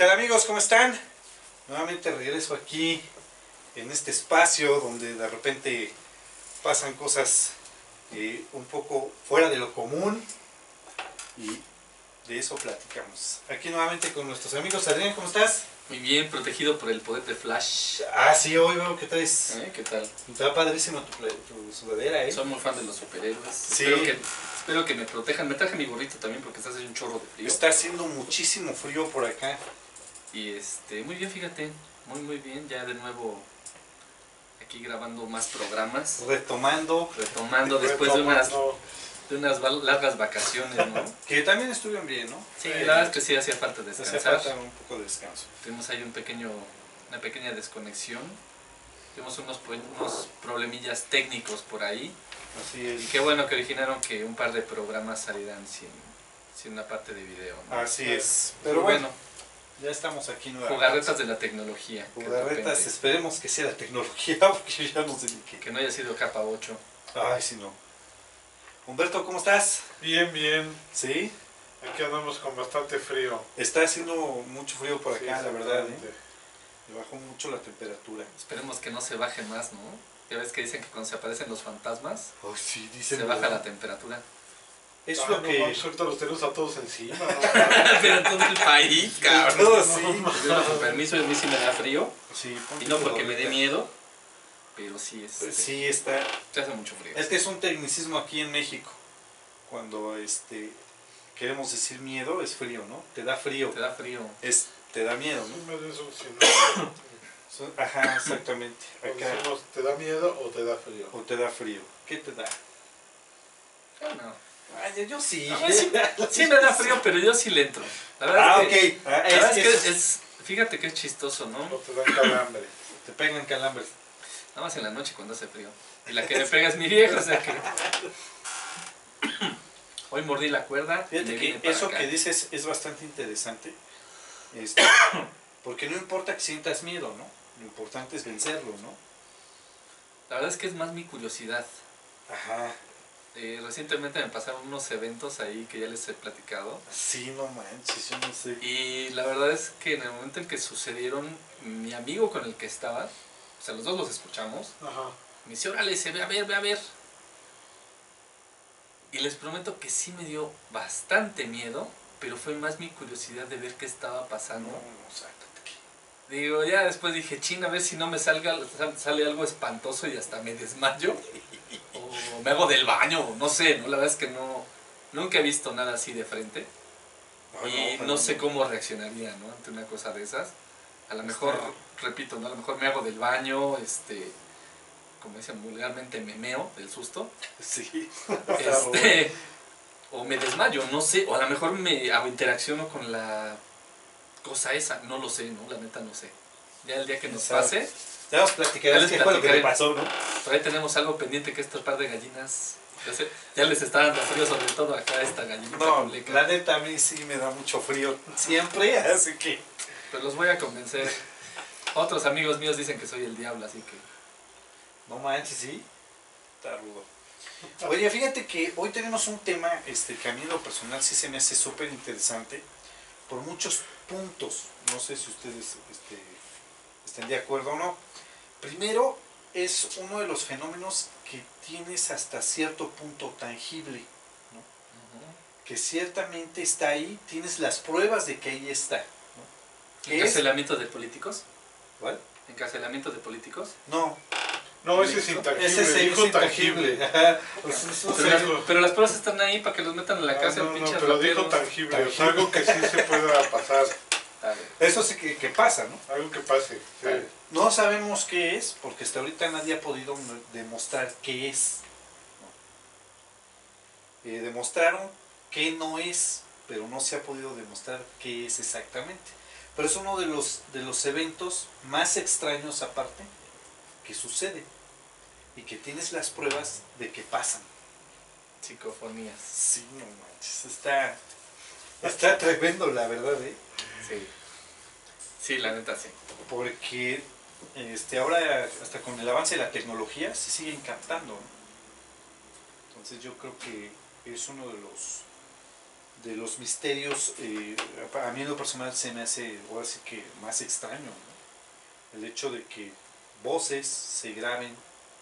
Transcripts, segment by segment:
tal amigos? ¿Cómo están? Nuevamente regreso aquí en este espacio donde de repente pasan cosas un poco fuera de lo común y de eso platicamos. Aquí nuevamente con nuestros amigos. Adrián, ¿cómo estás? Muy bien, protegido por el poder de Flash. Ah, sí, hoy veo que traes. ¿Qué tal? Está padrísimo tu sudadera, ¿eh? Soy muy fan de los superhéroes. Sí. Espero que me protejan. Me traje mi gorrito también porque está haciendo un chorro de frío. Está haciendo muchísimo frío por acá. Y muy bien, fíjate. Muy bien. Ya de nuevo aquí grabando más programas. Retomando después de unas largas vacaciones, ¿no? Que también estuvieron bien, ¿no? Sí, la verdad es que sí hacía falta descansar. Hacía falta un poco de descanso. Tuvimos ahí una pequeña desconexión. Tuvimos unos problemillas técnicos por ahí. Así es. Y qué bueno que originaron que un par de programas salieran sin una parte de video, ¿no? Así es. Pero bueno, ya estamos aquí nuevamente. Jugarretas de la tecnología. Jugarretas, esperemos que sea la tecnología, porque ya no sé ni qué. Que no haya sido capa 8. Ay, sí, no. Humberto, ¿cómo estás? Bien, bien. ¿Sí? Aquí andamos con bastante frío. Está haciendo mucho frío por acá, Sí, la verdad, ¿eh? Le bajó mucho la temperatura. Esperemos que no se baje más, ¿no? Ya ves que dicen que cuando se aparecen los fantasmas, Oh, sí, dicen, se baja la temperatura. Es Ah, lo no, que... manches, ahorita los tenemos a todos encima, ¿no? Pero en todo el país, cabrón. No, sí. Yo con permiso, a mí sí me da frío. Sí, Y no porque me dé miedo, pero sí Sí, está... se hace mucho frío. Es que es un tecnicismo aquí en México. Cuando queremos decir miedo, es frío, ¿no? Te da frío. Te da frío. Te da miedo, Sí, ¿no? me da eso, sí, no. Ajá, exactamente. Cuando Acá. decimos, ¿te da miedo o te da frío? O te da frío. ¿Qué te da? Bueno, Ay, yo sí. a mí sí me da frío, pero yo sí le entro. La verdad ok. La verdad es que fíjate que es chistoso, ¿no? O te dan calambre. Te pegan calambres. Nada más en la noche cuando hace frío. Y la que me pega es mi vieja, o sea que... Hoy mordí la cuerda. Fíjate que eso que dices es bastante interesante. Porque no importa que sientas miedo, ¿no? Lo importante es vencerlo, ¿no? La verdad es que es más mi curiosidad. Ajá. Recientemente me pasaron unos eventos ahí que ya les he platicado. Sí, no manches, yo no sé. Y la verdad es que en el momento en que sucedieron, mi amigo con el que estaba, o sea, los dos los escuchamos, Ajá. me dice, órale, ve a ver. Y les prometo que sí me dio bastante miedo, pero fue más mi curiosidad de ver qué estaba pasando. No, sácate. Digo, ya después dije, chin, a ver si no me sale algo espantoso y hasta me desmayo. O me hago del baño, no sé, ¿no? La verdad es que nunca he visto nada así de frente. Y no sé cómo reaccionaría, ¿no? Ante una cosa de esas. A lo mejor, repito, ¿no? A lo mejor me hago del baño, como dicen vulgarmente, me meo del susto. Sí. O me desmayo, no sé. O a lo mejor me hago interacciono con la cosa esa, no lo sé, ¿no? La neta no sé. Ya el día que nos pase, Ya nos platicarás qué fue lo que te pasó, ¿no? por ahí tenemos algo pendiente que estos par de gallinas, ya les está dando frío, sobre todo acá esta gallinita. No, culeca. la neta a mí sí me da mucho frío siempre, así que... Pero los voy a convencer. Otros amigos míos dicen que soy el diablo, así que... No manches, sí. Está rudo. Oye, fíjate que hoy tenemos un tema que a mí en lo personal sí se me hace súper interesante por muchos puntos. No sé si ustedes estén de acuerdo o no. Primero, es uno de los fenómenos que tienes hasta cierto punto tangible, ¿no? Que ciertamente está ahí, tienes las pruebas de que ahí está, ¿no? ¿Encarcelamiento de políticos? ¿Cuál? ¿Encarcelamiento de políticos? No. No, ese es intangible. Ese es dijo intangible. tangible. Ajá. Pues eso Pero las pruebas están ahí para que los metan en la cárcel, No, pinches pero dijo rateros. tangible. O sea, algo que sí se pueda pasar. Eso sí que pasa, ¿no? Algo que pase. Sí. No sabemos qué es, porque hasta ahorita nadie ha podido demostrar qué es. Demostraron qué no es, pero no se ha podido demostrar qué es exactamente. Pero es uno de los eventos más extraños aparte que sucede y que tienes las pruebas de que pasan. Psicofonías. Sí, no manches, está tremendo la verdad, ¿eh? Sí. Sí, la neta sí. Porque ahora hasta con el avance de la tecnología se siguen captando, ¿no? Entonces yo creo que es uno de los misterios, a mí en lo personal se me hace, ahora sí que más extraño, ¿no? El hecho de que voces se graben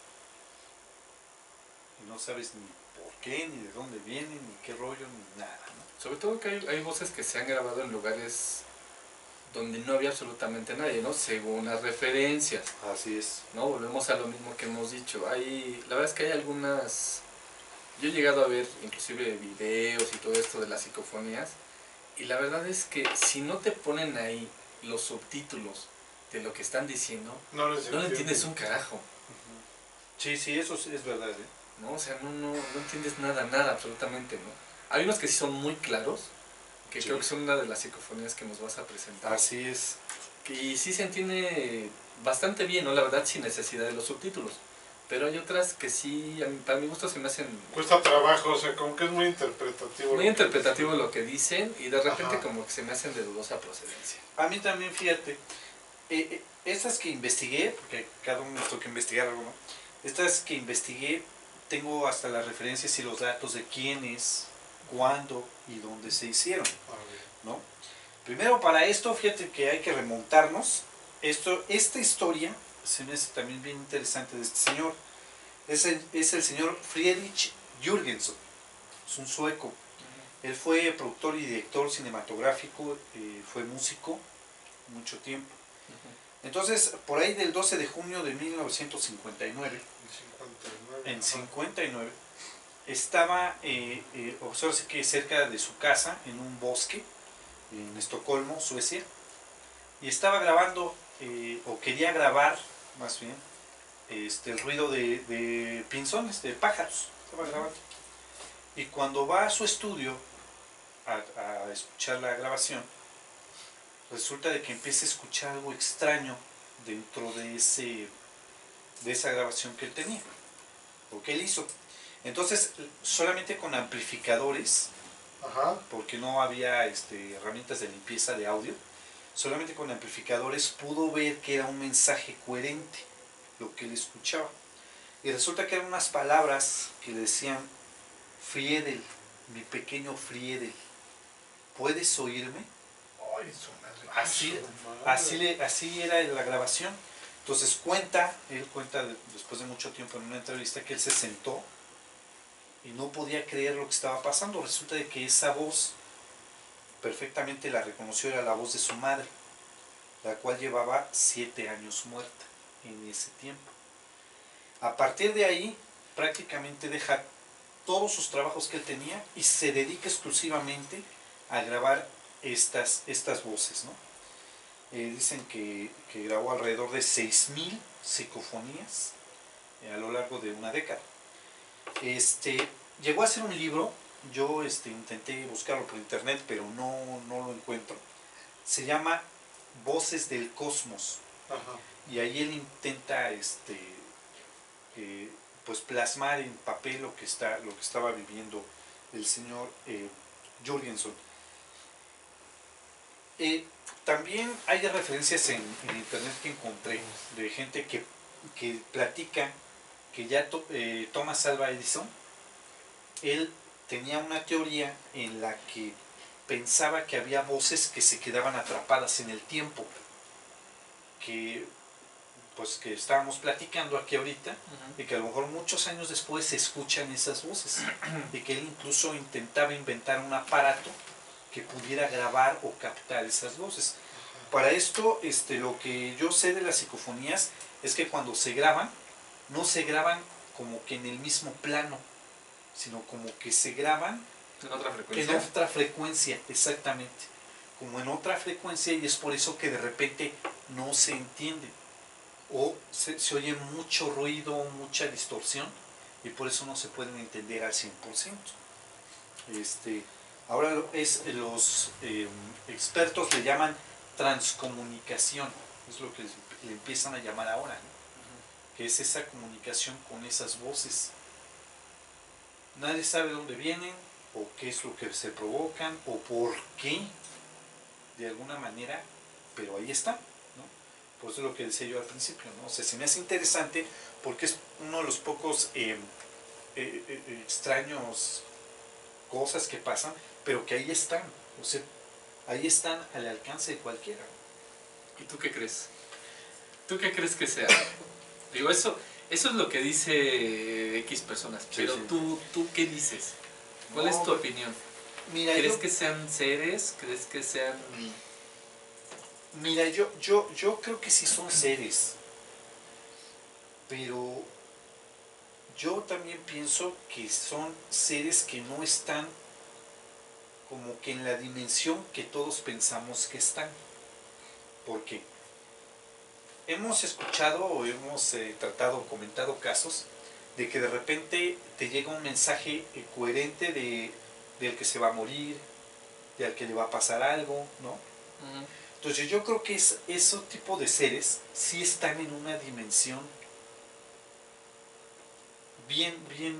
y no sabes ni por qué, ni de dónde vienen, ni qué rollo, ni nada, ¿no? Sobre todo que hay voces que se han grabado en lugares donde no había absolutamente nadie, ¿no? Según las referencias, Así es. ¿no? Volvemos a lo mismo que hemos dicho. La verdad es que hay algunas... Yo he llegado a ver inclusive videos y todo esto de las psicofonías, y la verdad es que si no te ponen ahí los subtítulos de lo que están diciendo, No no le entiendes un carajo, Sí, sí, eso sí es verdad, ¿eh? ¿no? O sea, no entiendes nada, absolutamente, ¿no? Hay unos que sí son muy claros, que Sí. creo que son una de las psicofonías que nos vas a presentar. Así es. Y sí se entiende bastante bien, ¿no? La verdad, sin necesidad de los subtítulos. Pero hay otras que sí, para mi gusto se me hacen Cuesta trabajo, o sea, como que es muy interpretativo. muy interpretativo lo que dicen, y de repente Ajá. como que se me hacen de dudosa procedencia. A mí también, fíjate, estas que investigué, porque cada uno nos toca investigar algo, ¿no? Estas que investigué, tengo hasta las referencias y los datos de quiénes, cuándo y dónde se hicieron, ¿no? Primero, para esto, fíjate que hay que remontarnos. Esta historia se me hace también bien interesante de este señor. Es el señor Friedrich Jürgenson, es un sueco. Él fue productor y director cinematográfico, fue músico mucho tiempo. Entonces, por ahí del 12 de junio de 1959, en 59, estaba, obsérvese que cerca de su casa, en un bosque, en Estocolmo, Suecia, y estaba grabando, o quería grabar, más bien, el ruido de pinzones, de pájaros, estaba grabando. Y cuando va a su estudio a escuchar la grabación, resulta de que empieza a escuchar algo extraño dentro de esa grabación que él tenía, o que él hizo. Entonces, solamente con amplificadores, Ajá. porque no había herramientas de limpieza de audio, solamente con amplificadores pudo ver que era un mensaje coherente lo que él escuchaba. Y resulta que eran unas palabras que le decían: Friedel, mi pequeño Friedel, ¿puedes oírme? Ay, su madre. Así era la grabación. Entonces él cuenta después de mucho tiempo en una entrevista que él se sentó y no podía creer lo que estaba pasando. Resulta de que esa voz perfectamente la reconoció, era la voz de su madre, la cual llevaba 7 años muerta en ese tiempo. A partir de ahí, prácticamente deja todos sus trabajos que él tenía y se dedica exclusivamente a grabar estas voces, ¿no? Dicen que grabó alrededor de 6.000 psicofonías a lo largo de una década. Llegó a hacer un libro, yo intenté buscarlo por internet, pero no lo encuentro. Se llama Voces del Cosmos. Ajá. Y ahí él intenta pues plasmar en papel lo que estaba viviendo el señor Jürgenson. También hay referencias en internet que encontré de gente que platica que ya Thomas Alva Edison, él tenía una teoría en la que pensaba que había voces que se quedaban atrapadas en el tiempo, que estábamos platicando aquí ahorita, y que a lo mejor muchos años después se escuchan esas voces, y que él incluso intentaba inventar un aparato que pudiera grabar o captar esas voces. Para esto, lo que yo sé de las psicofonías es que cuando se graban, no se graban como que en el mismo plano, sino como que se graban ¿En otra frecuencia? en otra frecuencia, exactamente. Como en otra frecuencia, y es por eso que de repente no se entiende. O se oye mucho ruido, mucha distorsión, y por eso no se pueden entender al 100%. Ahora los expertos le llaman transcomunicación, es lo que le empiezan a llamar ahora, ¿no? Que es esa comunicación con esas voces. Nadie sabe dónde vienen, o qué es lo que se provocan, o por qué, de alguna manera, pero ahí está, ¿no? Por eso es lo que decía yo al principio, ¿no? O sea, se me hace interesante porque es uno de los pocos extraños cosas que pasan, pero que ahí están, o sea, ahí están al alcance de cualquiera. ¿Y tú qué crees? ¿Tú qué crees que sea? Digo, eso es lo que dice X personas, Sí, pero sí. ¿tú qué dices? ¿Cuál No, es tu opinión? Mira, ¿Crees yo, que sean seres? ¿Crees que sean...? mira, yo creo que sí son seres, pero yo también pienso que son seres que no están como que en la dimensión que todos pensamos que están. ¿Por qué? Hemos escuchado o hemos tratado o comentado casos de que de repente te llega un mensaje coherente del que se va a morir, del que le va a pasar algo, ¿no? Ujú. Entonces yo creo que esos tipos de seres sí están en una dimensión bien,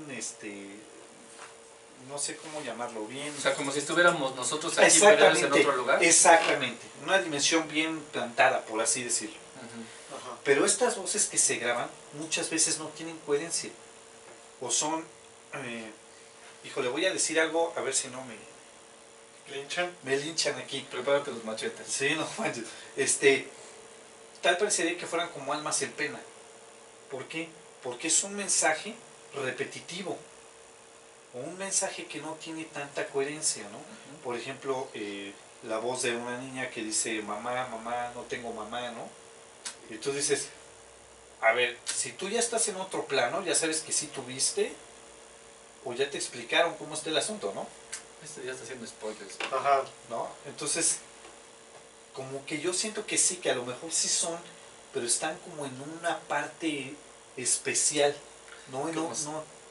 no sé cómo llamarlo, bien... O sea, como si estuviéramos nosotros aquí, pero ellos en otro lugar. Exactamente, una dimensión bien plantada, por así decirlo. Ujú. Ajá. Pero estas voces que se graban muchas veces no tienen coherencia. O son... híjole, voy a decir algo, a ver si no ¿Linchan? me linchan aquí. Prepárate los machetes. Sí, no manches. Tal parecería que fueran como almas en pena. ¿Por qué? Porque es un mensaje repetitivo. O un mensaje que no tiene tanta coherencia, ¿no? Ujú. Por ejemplo, la voz de una niña que dice, mamá, mamá, no tengo mamá, ¿no? Y tú dices, a ver, si tú ya estás en otro plano, ya sabes que sí tuviste, o ya te explicaron cómo está el asunto, ¿no? Este ya está haciendo spoilers. Ajá. ¿No? Entonces, como que yo siento que sí, que a lo mejor sí son, pero están como en una parte especial, no en Como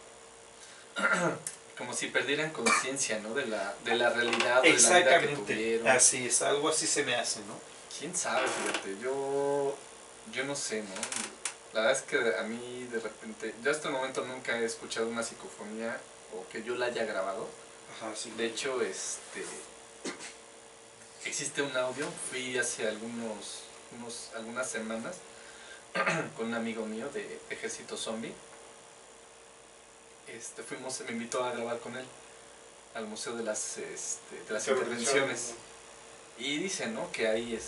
como si perdieran conciencia, ¿no? De la realidad o de la vida que exactamente, tuvieron. así es, algo así se me hace, ¿no? ¿Quién sabe? Fíjate, yo no sé, ¿no? La verdad es que a mí de repente, yo hasta el momento nunca he escuchado una psicofonía o que yo la haya grabado. Ajá, sí. De hecho, existe un audio, fui hace algunas semanas con un amigo mío de Ejército Zombie. Me invitó a grabar con él al Museo de las Intervenciones. Y dice, ¿no? Que hay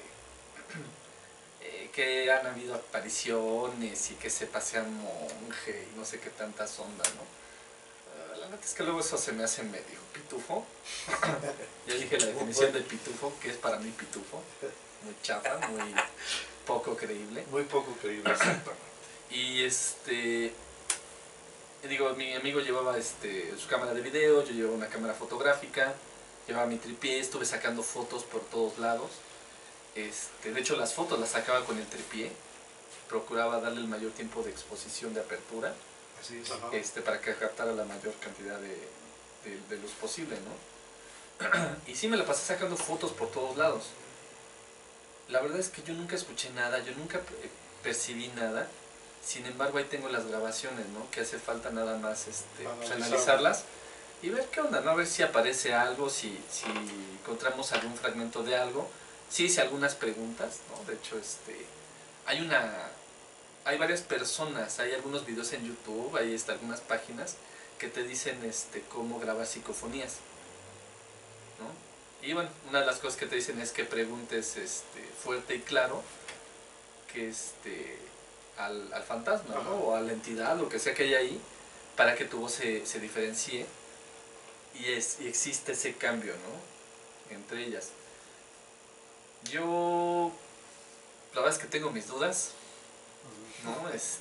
que han habido apariciones y que se pasean monje y no sé qué tantas ondas, ¿no? La neta es que luego eso se me hace medio pitufo. Ya dije la definición de pitufo, que es para mí pitufo. Muy chafa, muy poco creíble. Muy poco creíble, exactamente. Y digo, mi amigo llevaba su cámara de video, yo llevaba una cámara fotográfica, llevaba mi tripié, estuve sacando fotos por todos lados. De hecho las fotos las sacaba con el tripié, procuraba darle el mayor tiempo de exposición, de apertura, Así es. Ajá. para que captara la mayor cantidad de luz posible, ¿no? Y sí me la pasé sacando fotos por todos lados. La verdad es que yo nunca escuché nada, yo nunca percibí nada. Sin embargo, ahí tengo las grabaciones, ¿no? Que hace falta nada más pues, analizarlas y ver qué onda, ¿no? A ver si aparece algo, si encontramos algún fragmento de algo. Sí hice algunas preguntas, ¿no? De hecho, hay varias personas, hay algunos videos en YouTube, hay algunas páginas que te dicen cómo grabar psicofonías, ¿no? Y bueno, una de las cosas que te dicen es que preguntes fuerte y claro que al fantasma, ¿no? O a la entidad, lo que sea que hay ahí, para que tu voz se diferencie y existe ese cambio, ¿no? Entre ellas. Yo, la verdad es que tengo mis dudas, ¿no?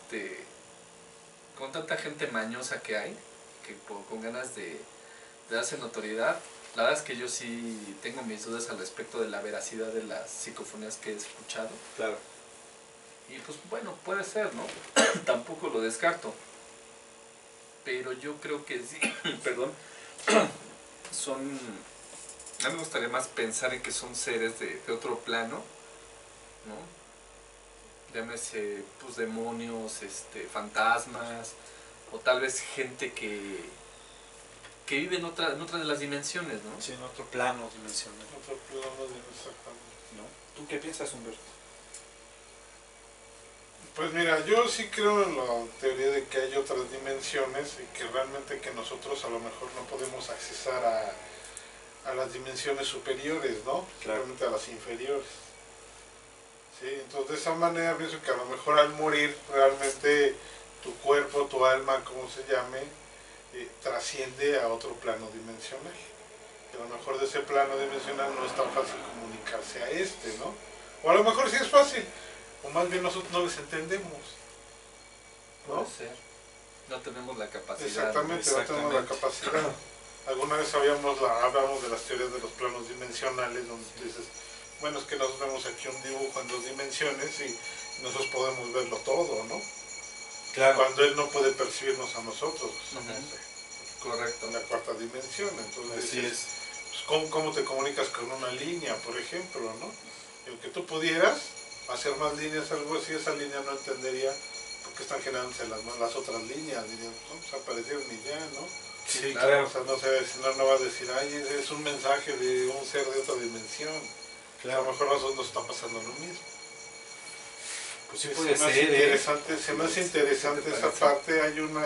Con tanta gente mañosa que hay, con ganas de darse notoriedad, la verdad es que yo sí tengo mis dudas al respecto de la veracidad de las psicofonías que he escuchado. Claro. Y pues bueno, puede ser, ¿no? Tampoco lo descarto. Pero yo creo que sí, perdón, a mí me gustaría más pensar en que son seres de otro plano, ¿no? Llámese, pues, demonios, fantasmas, o tal vez gente que vive en otra de las dimensiones, ¿no? Sí, en otro plano dimensional, Otro plano de exactamente. ¿no? ¿Tú qué piensas, Humberto? Pues mira, yo sí creo en la teoría de que hay otras dimensiones y que realmente que nosotros a lo mejor no podemos accesar a las dimensiones superiores, ¿no? Claro. Simplemente a las inferiores. Sí, entonces de esa manera pienso que a lo mejor al morir realmente tu cuerpo, tu alma, como se llame, trasciende a otro plano dimensional. Y a lo mejor de ese plano dimensional no es tan fácil comunicarse a este, ¿no? O a lo mejor sí es fácil, o más bien nosotros no les entendemos, ¿no? Puede ser. No tenemos la capacidad. Exactamente, no tenemos la capacidad. Alguna vez hablamos de las teorías de los planos dimensionales, donde dices, bueno, es que nosotros vemos aquí un dibujo en 2 dimensiones y nosotros podemos verlo todo, ¿no? Claro. Cuando él no puede percibirnos a nosotros, Ujú. no sé, Correcto. en la 4ª dimensión. Entonces, Así dices, es. pues, ¿cómo te comunicas con una línea, por ejemplo, ¿no? Y aunque tú pudieras hacer más líneas, algo así, esa línea no entendería por qué están generándose las otras líneas, dirían, pues aparecieron y ya, ¿no? Sí, claro. claro. O sea, no sé, si no va a decir, ay, es un mensaje de un ser de otra dimensión. A lo mejor a nosotros nos está pasando lo mismo. Pues sí Se puede me hace ser, interesante, se me hace interesante ¿Qué te esa parece? parte,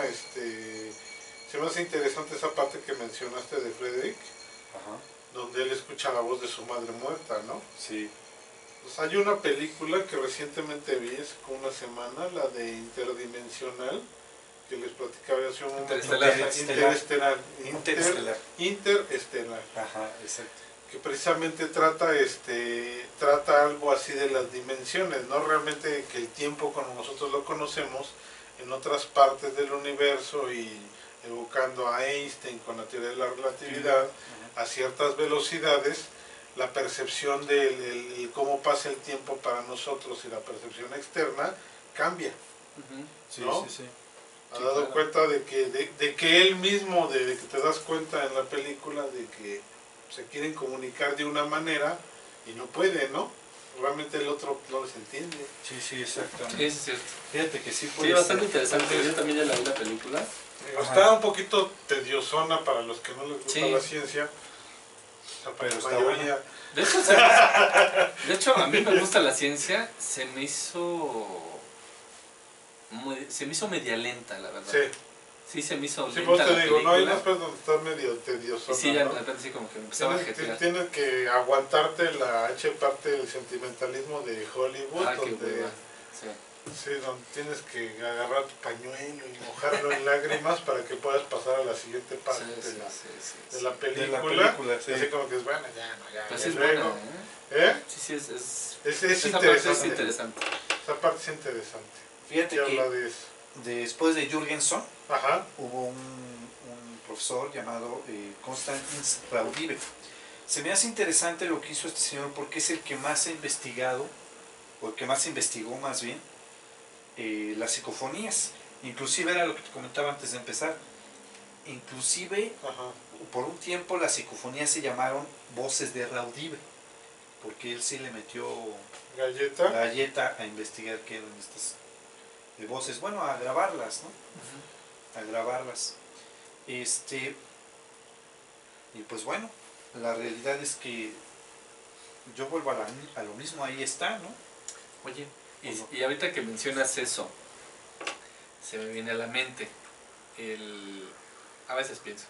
se me hace interesante esa parte que mencionaste de Frederick, Ajá. donde él escucha la voz de su madre muerta, ¿no? Sí. Pues hay una película que recientemente vi hace como una semana, la de Interdimensional, que les platicaba hace un momento. Interestelar. Interestelar. Ajá, exacto. Que precisamente trata algo así de las dimensiones, no realmente que el tiempo como nosotros lo conocemos en otras partes del universo, y evocando a Einstein con la teoría de la relatividad, a ciertas velocidades, la percepción de cómo pasa el tiempo para nosotros y la percepción externa cambia. Ujú. Sí, ¿No? sí, sí. Ha Sí, dado claro. cuenta de que él mismo, de que te das cuenta en la película de que se quieren comunicar de una manera y no pueden, ¿no? Realmente el otro no les entiende. Sí, sí, exactamente. Sí, es cierto. Fíjate que sí puede Sí, bastante ser. interesante. Yo también ya la vi la película. Ajá. Está un poquito tediosona para los que no les gusta Sí. la ciencia, o sea, para Pero la está mayoría. De hecho, a mí me gusta la ciencia. Se me hizo media lenta, la verdad. Sí, Sí, se me hizo sí, lenta pues te la digo, no hay película. unas partes donde está medio Y tediosona, sí, ya ¿no? de repente sí como que me empezaba a jetear. Tienes que aguantarte la parte del sentimentalismo de Hollywood, Ah, qué donde, hueva. Sí. sí, donde tienes que agarrar tu pañuelo y mojarlo en lágrimas para que puedas pasar a la siguiente parte Sí, de la sí. de la película. película, sí. Así como que es bueno, ya, no, ya. Pero ya sí es luego. buena, ¿eh? ¿Eh? Sí, sí, es Es esa parte es interesante. interesante. Esa parte es interesante. Fíjate ¿Qué habla que de eso? después de Jürgenson Ajá. hubo un profesor llamado Konstantin Raudive. Se me hace interesante lo que hizo este señor porque es el que más ha investigado, o el que más investigó más bien, las psicofonías. Inclusive era lo que te comentaba antes de empezar. Inclusive Ajá. por un tiempo las psicofonías se llamaron voces de Raudive, porque él sí le metió Galleta. galleta a investigar qué eran estas voces, bueno, a grabarlas, ¿no? A grabarlas. Y pues bueno, la realidad es que yo vuelvo a lo mismo, ahí está, ¿no? Oye, y ahorita que mencionas eso, se me viene a la mente a veces pienso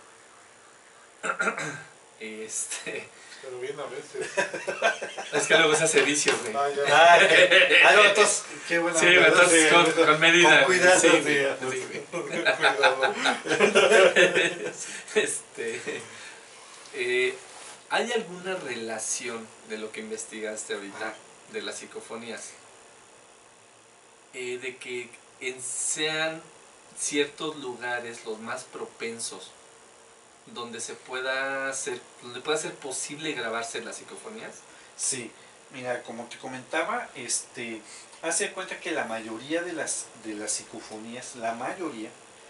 Pero bien a veces. es que luego se hace vicio, güey. Ah, ya. No, entonces, qué buena Sí, onda, entonces con medida. con cuidado, sí, sí. güey. Cuidado. ¿Hay alguna relación de lo que investigaste ahorita, Ajá. de las psicofonías? De que sean ciertos lugares los más propensos donde pueda ser posible grabarse las psicofonías. Sí, mira, como te comentaba, hace de cuenta que la mayoría de las psicofonías, la mayoría,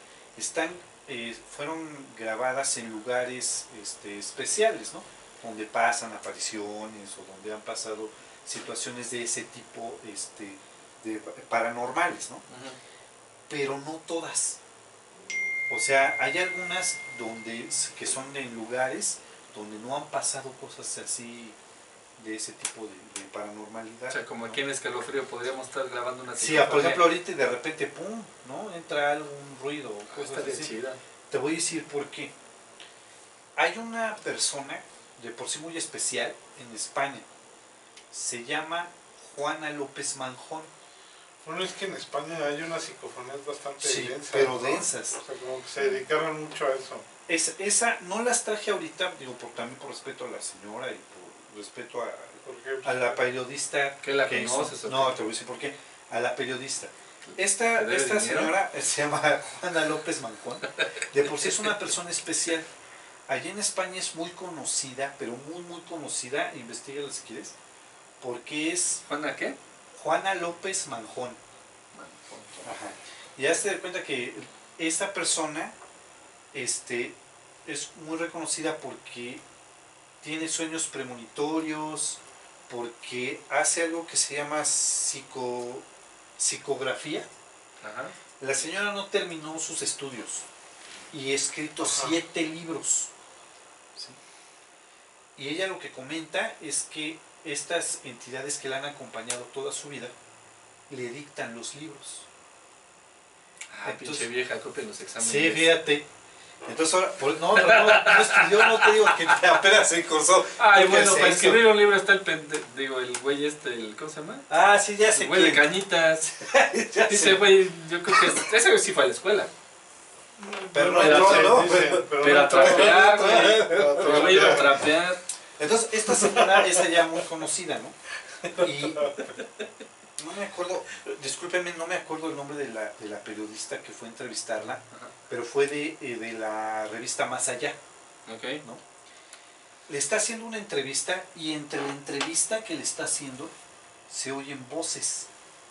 fueron grabadas en lugares especiales, ¿no? Donde pasan apariciones o donde han pasado situaciones de ese tipo, de paranormales, ¿no? Pero no todas. O sea, hay algunas que son en lugares donde no han pasado cosas así de ese tipo de paranormalidad. O sea, como ¿no? aquí en Escalofrío podríamos estar grabando una Sí, psicofonía. por ejemplo, ahorita y de repente, ¡pum!, ¿no? Entra algún ruido o cosas Estaría así. chida. Te voy a decir por qué. Hay una persona de por sí muy especial en España. Se llama Juana López Manjón. Bueno, es que en España hay unas psicofonías bastante Sí, densas, pero ¿no? densas. O sea, como que se dedicaron mucho a eso. Esa no las traje ahorita, digo, también por respeto a la señora y por respeto a la periodista. ¿Que la que conoces hizo. o No, qué? te voy a decir por qué. A la periodista. ¿Te Esta debe dinero? señora se llama Juana López Manjón. De por sí es una persona especial. Allí en España es muy conocida, pero muy, muy conocida. Investígala si quieres. Porque es ¿Juana qué? Juana López Manjón. Ajá. Y ya se da cuenta que esta persona es muy reconocida porque tiene sueños premonitorios, porque hace algo que se llama psicografía. Ajá. La señora no terminó sus estudios y ha escrito Ajá. 7 libros. ¿Sí? Y ella lo que comenta es que estas entidades que la han acompañado toda su vida le dictan los libros. Ah, pinche vieja, copia los exámenes. Sí, fíjate. Entonces ahora, no estudió, no te digo que apenas se cursó. Ay, ¿Qué bueno, es para eso? escribir un libro está el el güey ¿cómo se llama? Ah, sí, ya sé El güey de quién. Cañitas. Ya Dice, sé. güey, yo creo que ese güey sí fue a la escuela. Pero no Pero entró, ¿no? dicen, Pero no a trapear, entró. güey. Pero Pero güey iba a trapear. Entonces, esta señora es ya muy conocida, ¿no? Y no me acuerdo, discúlpenme, no me acuerdo el nombre de la periodista que fue a entrevistarla, Ajá. pero fue de la revista Más Allá, Ok. ¿no? Le está haciendo una entrevista y entre la entrevista que le está haciendo se oyen voces.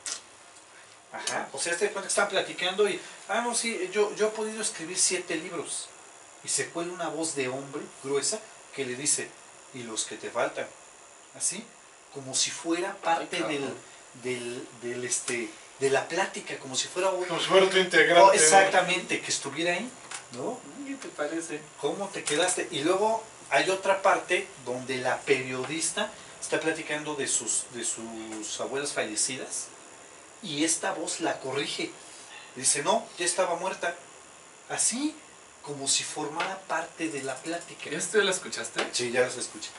Ajá, o sea, te das cuenta que están platicando y, no, sí, yo he podido escribir 7 libros. Y se cuela una voz de hombre gruesa que le dice, y los que te faltan. Así, como si fuera parte Ay, de la plática, como si fuera Como si fuera tu integrante. Oh, exactamente, que estuviera ahí, ¿no? ¿Qué te parece? ¿Cómo te quedaste? Y luego hay otra parte donde la periodista está platicando de sus abuelas fallecidas y esta voz la corrige. Dice, no, ya estaba muerta. Así, como si formara parte de la plática. ¿Esto ya la escuchaste? Sí, ya las escuché.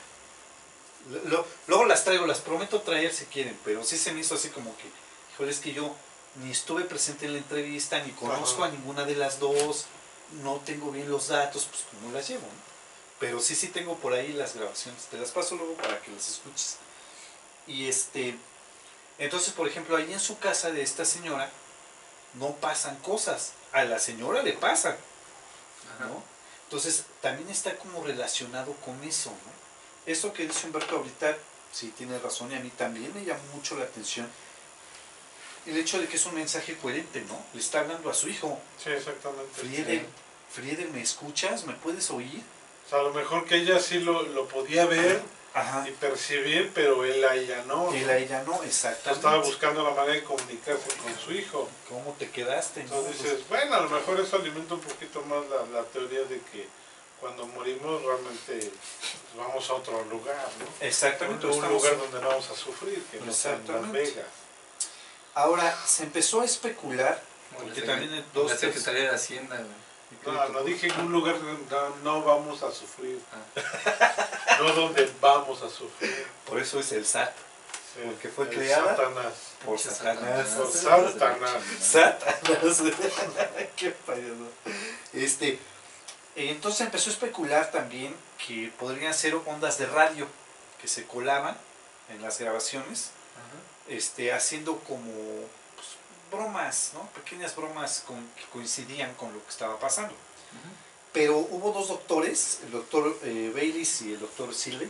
Luego las traigo, las prometo traer si quieren, pero sí se me hizo así como que, híjole, es que yo ni estuve presente en la entrevista, ni conozco a ninguna de las dos, no tengo bien los datos, pues cómo las llevo, ¿no? Pero sí tengo por ahí las grabaciones, te las paso luego para que las escuches. Y entonces, por ejemplo, ahí en su casa de esta señora no pasan cosas, a la señora le pasan, Ajá. ¿no? Entonces, también está como relacionado con eso, ¿no? Eso que dice Humberto ahorita, sí tiene razón, y a mí también me llamó mucho la atención el hecho de que es un mensaje coherente, ¿no? Le está hablando a su hijo. Sí, exactamente. Friedel, ¿me escuchas? ¿Me puedes oír? O sea, a lo mejor que ella sí lo podía ver Ajá. y percibir, pero él a ella no. Él a ella no, exactamente. Estaba buscando la manera de comunicarse con su hijo. ¿Cómo te quedaste? Entonces ¿no? dices, bueno, a lo mejor eso alimenta un poquito más la teoría de que cuando morimos realmente vamos a otro lugar, ¿no? Exactamente. Un lugar donde no vamos a sufrir, que no sea en Las Exactamente. Vegas. Ahora, se empezó a especular, Como porque la también en la Secretaría de Hacienda, güey. No dije en un lugar donde no vamos a sufrir. Ah. No donde vamos a sufrir. Por eso es el SAT, Sí, porque fue el creada Satanás. por Pinche Satanás. Por Satanás. Satanás. Qué payaso. Entonces empezó a especular también que podrían ser ondas de radio que se colaban en las grabaciones, Ajá. haciendo como pues, bromas, ¿no? Pequeñas bromas que coincidían con lo que estaba pasando. Ajá. Pero hubo 2 doctores, el doctor Baylis y el doctor Silvey,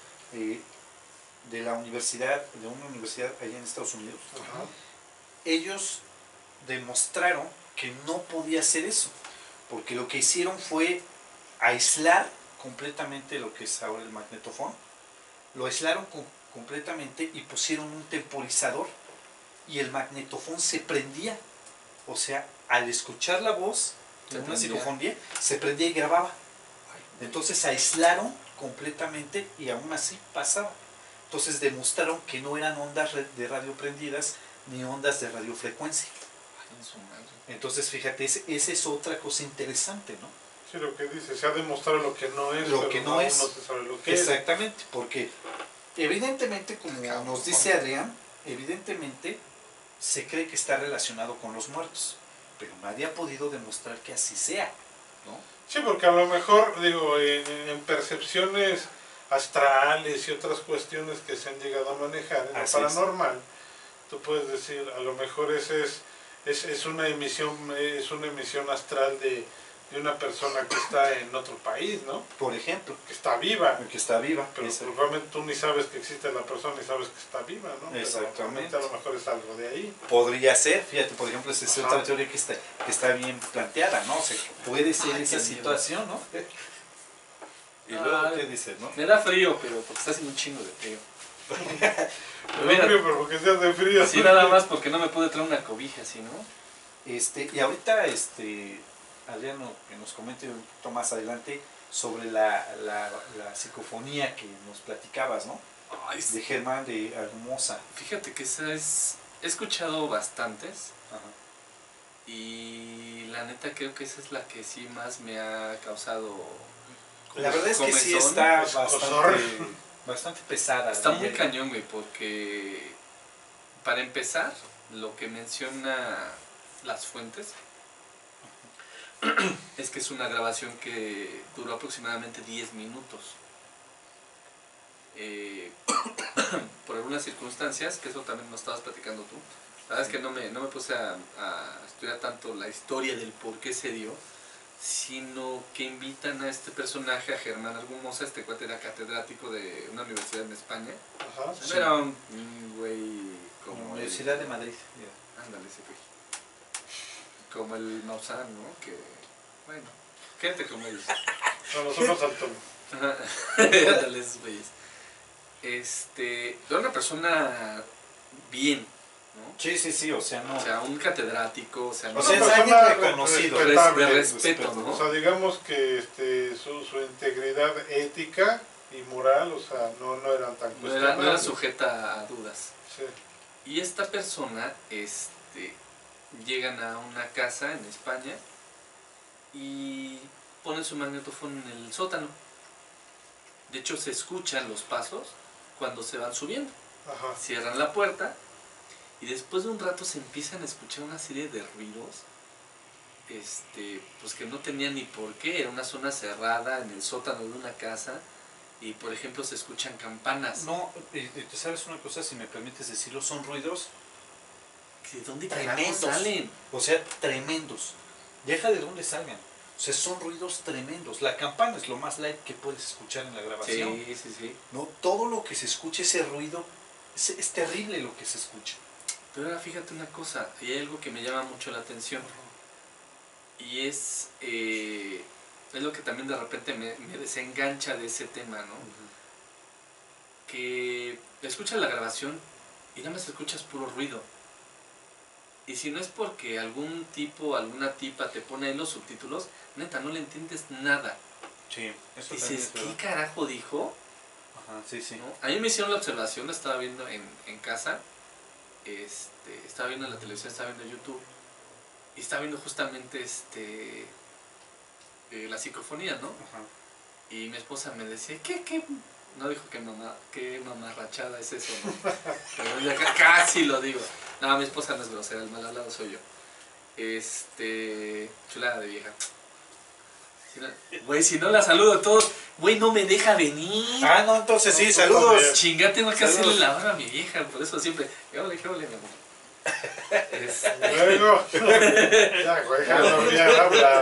de una universidad allá en Estados Unidos. Ajá. Ellos demostraron que no podía hacer eso, porque lo que hicieron fue aislar completamente lo que es ahora el magnetofón, lo aislaron completamente y pusieron un temporizador y el magnetofón se prendía, o sea, al escuchar la voz de una psicofonía, se prendía y grababa. Entonces aislaron completamente y aún así pasaba. Entonces demostraron que no eran ondas de radio prendidas ni ondas de radiofrecuencia. Ay, en su madre. Entonces fíjate, esa es otra cosa interesante, ¿no? Sí, lo que dice, se ha demostrado lo que no es, Lo pero que no aún es. no se sabe lo que es. Exactamente, porque evidentemente, como nos dice Adrián, evidentemente se cree que está relacionado con los muertos, pero nadie ha podido demostrar que así sea, ¿no? Sí, porque a lo mejor, digo, en percepciones astrales y otras cuestiones que se han llegado a manejar en lo Así es. paranormal, tú puedes decir, a lo mejor ese es una emisión astral de una persona que está en otro país, ¿no? Por ejemplo, Que está viva. el que está viva. Pero esa- probablemente tú ni sabes que existe la persona ni sabes que está viva, ¿no? Pero Exactamente. probablemente a lo mejor es algo de ahí. Podría ser, fíjate, por ejemplo, esa es Ajá. otra teoría que está bien planteada, ¿no? O sea, puede ser Ay, esa qué situación, ¿no? Y Ah, luego, ¿qué dices, no? Me da frío, pero porque está haciendo un chingo de frío. Pero Mira, frío, pero porque seas de frío. sí, nada más porque no me pude traer una cobija, así, ¿no? Y ahorita, Adriano, que nos comente un poquito más adelante sobre la psicofonía que nos platicabas, ¿no? Ay, De Germán de Argumosa. fíjate que esa es... He escuchado bastantes Ajá. y la neta creo que esa es la que sí más me ha causado... La verdad es que sí comezón. está escozor. bastante pesada. Está muy diría yo. cañón, güey, porque para empezar, lo que menciona las fuentes es que es una grabación que duró aproximadamente 10 minutos. Por algunas circunstancias, que eso también nos estabas platicando tú, la verdad es que no me puse a estudiar tanto la historia del por qué se dio, sino que invitan a este personaje, a Germán Argumosa. Este cuate era catedrático de una universidad en España. Ajá. No era un güey como Universidad el, de Madrid. ándale, ese güey. Como el Maussan, ¿no? Que, bueno, gente como ellos. No, nosotros saltamos. Ajá. Ándale, esos güeyes. Era una persona bien, ¿no? Sí, o sea, no. O sea, un catedrático, o sea, no O sea, es Una alguien persona reconocido. respetable. de respeto, O ¿no? sea, digamos que su integridad ética y moral, o sea, no eran tan No era cuestionables. sujeta a dudas. Sí. Y esta persona, llegan a una casa en España y ponen su magnetofón en el sótano. De hecho, se escuchan los pasos cuando se van subiendo. Ajá. Cierran la puerta y después de un rato se empiezan a escuchar una serie de ruidos, pues que no tenían ni por qué. Era una zona cerrada en el sótano de una casa y, por ejemplo, se escuchan campanas. No, ¿tú sabes una cosa? Si me permites decirlo, son ruidos ¿De dónde carajo tremendos. salen? O sea, tremendos. Deja de dónde salgan. O sea, son ruidos tremendos. La campana es lo más light que puedes escuchar en la grabación. Sí. No, todo lo que se escucha, ese ruido, es terrible lo que se escucha. Pero ahora fíjate una cosa, y hay algo que me llama mucho la atención. Y es lo que también de repente me desengancha de ese tema, ¿no? Que escuchas la grabación y nada más escuchas puro ruido. Y si no es porque algún tipo, alguna tipa te pone ahí los subtítulos, neta, no le entiendes nada. Sí, eso Dices, ¿qué carajo dijo? Ajá, sí. ¿No? A mí me hicieron la observación, la estaba viendo en casa, estaba viendo en la televisión, estaba viendo YouTube, y estaba viendo justamente la psicofonía, ¿no? Ajá. Y mi esposa me decía, ¿qué? No dijo qué mamarrachada es eso, ¿no? Pero ya casi lo digo. No, mi esposa no es grosera, el mal hablado soy yo. Chulada de vieja. Güey, si no la saludo a todos, güey, no me deja venir. Ah, no, entonces sí, No, saludos. también. Chinga, tengo que hacerle Saludos. la hora a mi vieja, por eso siempre, ¿qué ole, mi amor? Luego, ya, güey, ya habla.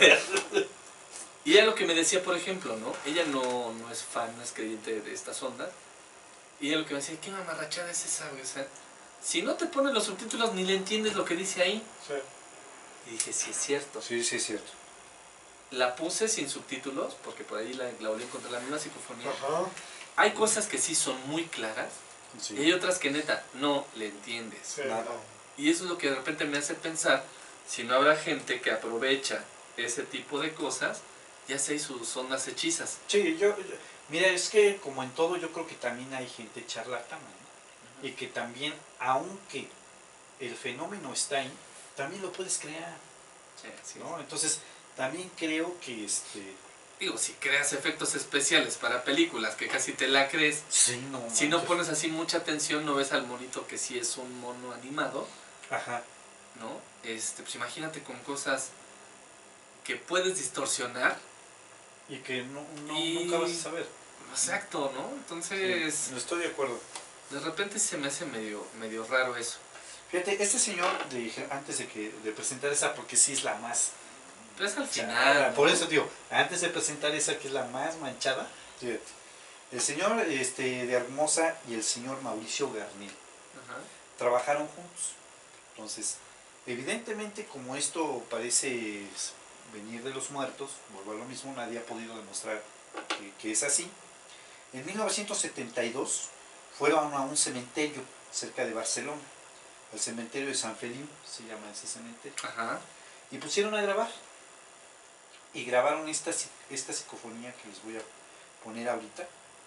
Y ella lo que me decía, por ejemplo, ¿no? Ella no es fan, no es creyente de estas ondas. Y ella lo que me decía, ¿qué mamarrachada es esa, güey? O sea, si no te ponen los subtítulos ni le entiendes lo que dice ahí. Sí. Y dije, sí es cierto. Sí, es cierto. La puse sin subtítulos, porque por ahí la volví a encontrar la misma psicofonía. Ajá. Hay cosas que sí son muy claras, Sí. y hay otras que neta no le entiendes. Sí, Nada. no. Y eso es lo que de repente me hace pensar si no habrá gente que aprovecha ese tipo de cosas, ya sé, sus ondas hechizas. Sí, mira, es que como en todo yo creo que también hay gente charlatana, ¿no? Y que también, aunque el fenómeno está ahí, también lo puedes crear, Sí, sí. ¿no? Entonces, también creo que Digo, si creas efectos especiales para películas que casi te la crees, sí, no si no manches. pones así mucha atención, no ves al monito que sí es un mono animado, Ajá. ¿no? Pues imagínate con cosas que puedes distorsionar. Y que Y- nunca vas a saber. Exacto, ¿no? Entonces, Sí, no estoy de acuerdo. de repente se me hace medio raro eso. Fíjate, este señor, antes de presentar esa, porque sí es la más Pero es al manchada, final, ¿no? por eso digo, antes de presentar esa que es la más manchada, fíjate, el señor de Hermosa y el señor Mauricio Garnier Ajá. trabajaron juntos. Entonces, evidentemente, como esto parece venir de los muertos, vuelvo a lo mismo, nadie ha podido demostrar que es así. En 1972 fueron a un cementerio cerca de Barcelona, al cementerio de San Feliu, se llama ese cementerio, Ajá. y pusieron a grabar. Y grabaron esta psicofonía que les voy a poner ahorita.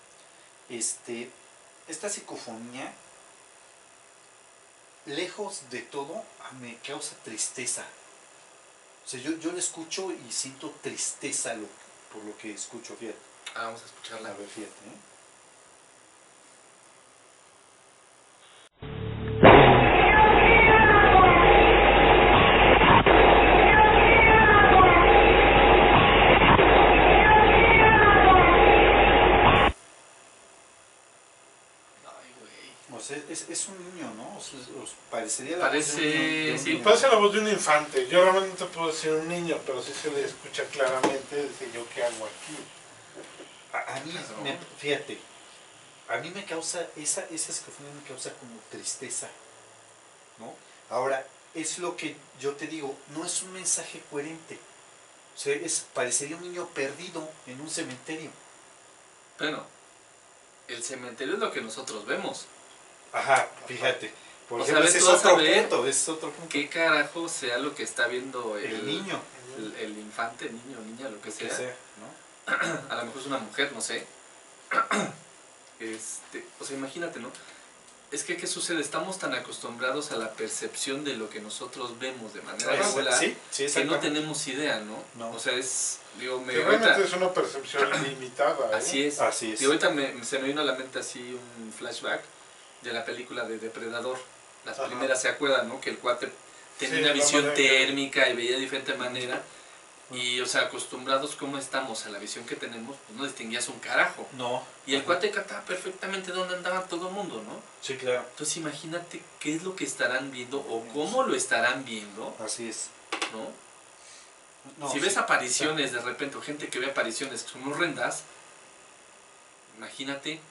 Esta psicofonía, lejos de todo, me causa tristeza. O sea, yo la escucho y siento tristeza por lo que escucho, fíjate. Vamos a escucharla. A ver, fíjate, ¿eh? Ay, güey. O sea, es un niño, ¿no? O sea, parecería la voz de un Parece, niño. sí, Parece la voz de un infante. Yo realmente no te puedo decir un niño, pero sí se le escucha claramente desde yo qué hago aquí. A mí, Claro. fíjate, a mí me causa, esa psicofonía me causa como tristeza, ¿no? Ahora, es lo que yo te digo, no es un mensaje coherente. O sea, parecería un niño perdido en un cementerio. Bueno, el cementerio es lo que nosotros vemos. Ajá, fíjate. Por O sea, ejemplo, ves, ese es tú vas a otro ver punto, ese es otro punto. ¿Qué carajo sea lo que está viendo El niño, el infante, niño, niña, lo que que sea? sea, ¿no? A lo mejor es una mujer, no sé. O sea, imagínate, ¿no? Es que, ¿qué sucede? Estamos tan acostumbrados a la percepción de lo que nosotros vemos de manera regular, Sí, que no exactamente. tenemos idea, ¿no? No. O sea, digo, Que realmente es una percepción limitada. así es. Así es. Y ahorita se me vino a la mente así un flashback de la película de Depredador. Las Ajá. primeras se acuerdan, ¿no? Que el cuate tenía Sí, una la visión manera que- térmica y veía de diferente manera. Y, o sea, acostumbrados como estamos a la visión que tenemos, pues no distinguías un carajo. No. Y el cuate captaba perfectamente dónde andaba todo el mundo, ¿no? Sí, claro. Entonces imagínate qué es lo que estarán viendo o cómo lo estarán viendo, Así es. ¿no? No, Si sí. ves apariciones de repente, o gente que ve apariciones que son horrendas, imagínate.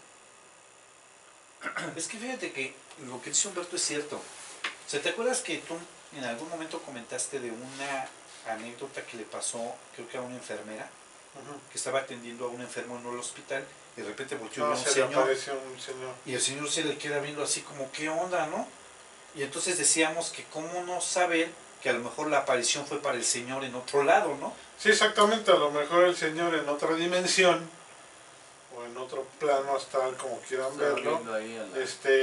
Es que fíjate que lo que dice Humberto es cierto. O sea, ¿te acuerdas que tú en algún momento comentaste de una anécdota que le pasó, creo que a una enfermera, Ujú. que estaba atendiendo a un enfermo en el hospital, y de repente volteó No, a un se le señor, aparece un señor. y el señor se le queda viendo así como, ¿qué onda, no? Y entonces decíamos que cómo no saber que a lo mejor la aparición fue para el señor en otro lado, ¿no? Sí, exactamente. A lo mejor el señor en otra dimensión o en otro plano astral, como quieran Estaba verlo. viendo ahí a la-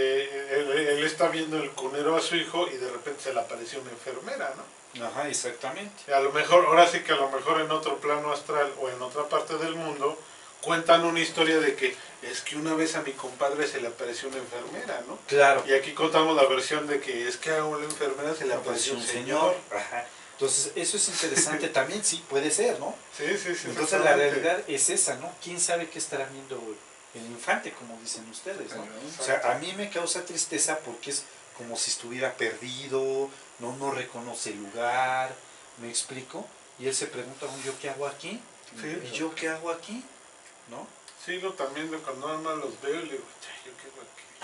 Él está viendo el cunero a su hijo y de repente se le apareció una enfermera, ¿no? Ajá, exactamente. Y a lo mejor, ahora sí que a lo mejor en otro plano astral o en otra parte del mundo cuentan una historia de que es que una vez a mi compadre se le apareció una enfermera, ¿no? Claro. Y aquí contamos la versión de que es que a una enfermera se le apareció un señor. Ajá. Entonces, eso es interesante también, sí, puede ser, ¿no? Sí, sí, sí. Entonces la exactamente. realidad es esa, ¿no? ¿Quién sabe qué estará viendo el infante, como dicen ustedes, ¿no? O sea, a mí me causa tristeza porque es como si estuviera perdido, no reconoce el lugar, ¿me explico? Y él se pregunta, ¿yo qué hago aquí? Sí, ¿Y yo qué hago aquí? ¿No? Sí, yo también cuando nada más los veo y le digo, "Chay, yo qué hago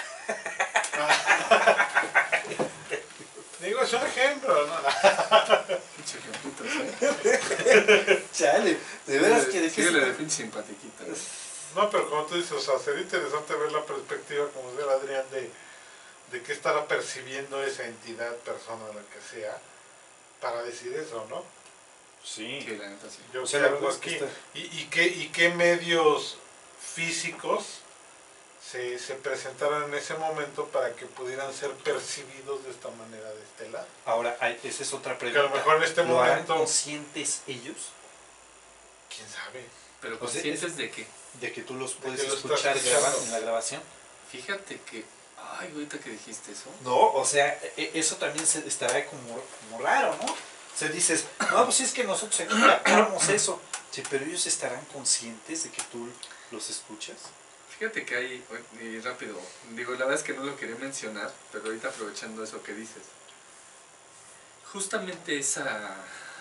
aquí". Digo, es un ejemplo, ¿no? Pinche ejemplitos, ¿eh? Chale, de veras que de qué Síguele se- de pinche simpatiquita. ¿eh? No, pero como tú dices, o sea, sería interesante ver la perspectiva, como dice Adrián, de qué estará percibiendo esa entidad, persona, la que sea, para decir eso, ¿no? Sí. Sí, la neta sí. Yo O sea, qué la hago verdad es que aquí. está- ¿Y qué medios físicos se presentaron en ese momento para que pudieran ser percibidos de esta manera de este lado? Ahora, esa es otra Que a pregunta. lo mejor en este ¿Lo harán momento... conscientes ellos? quién sabe. Pero O sea, conscientes de que, De que tú los puedes que lo escuchar estás escuchando. en la grabación. fíjate que, ay, ahorita que dijiste eso, No, o sea, eso también estará como raro, ¿no? O sea, dices, no, pues sí, es que nosotros aquí captamos eso. Sí, pero ellos estarán conscientes de que tú los escuchas. fíjate que hay, y rápido, digo, la verdad es que no lo quería mencionar, pero ahorita aprovechando eso que dices, justamente esa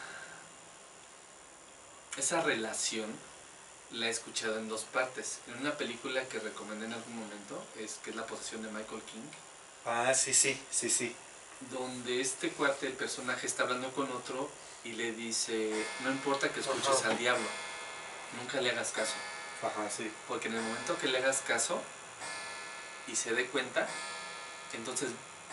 relación la he escuchado en dos partes. En una película que recomendé en algún momento, que es La posesión de Michael King, Ah, sí, sí, sí, sí. donde este cuate, el personaje, está hablando con otro y le dice, no importa que escuches Ajá. al diablo, nunca le hagas caso, Ajá, sí. porque en el momento que le hagas caso y se dé cuenta, entonces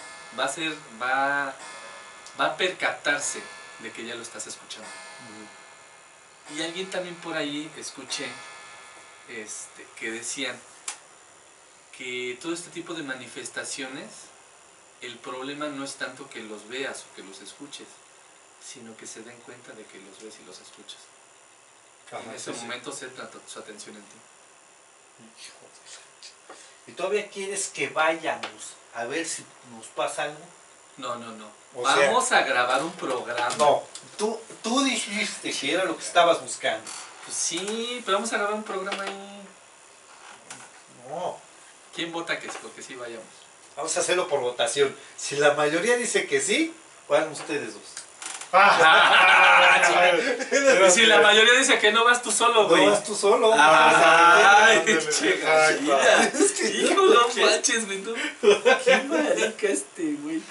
va a percatarse de que ya lo estás escuchando. Y alguien también por ahí escuché que decían que todo este tipo de manifestaciones, el problema no es tanto que los veas o que los escuches, sino que se den cuenta de que los ves y los escuchas. Ajá, En ese sí, sí. momento centra su atención en ti. Hijo de la ch- ¿Y todavía quieres que vayamos a ver si nos pasa algo? No. O sea, Vamos a grabar un programa. no, tú dijiste que era lo que estabas buscando. Pues sí, pero vamos a grabar un programa ahí. No, ¿Quién vota que sí? Porque sí vayamos. vamos a hacerlo por votación. Si la mayoría dice que sí, van ustedes dos. Y si la mayoría dice que no, vas tú solo, güey. No vas tú solo. Ay, Ándale, che, exacto. gallina. Es que Hijo, no manches, güey. No. Qué marica güey.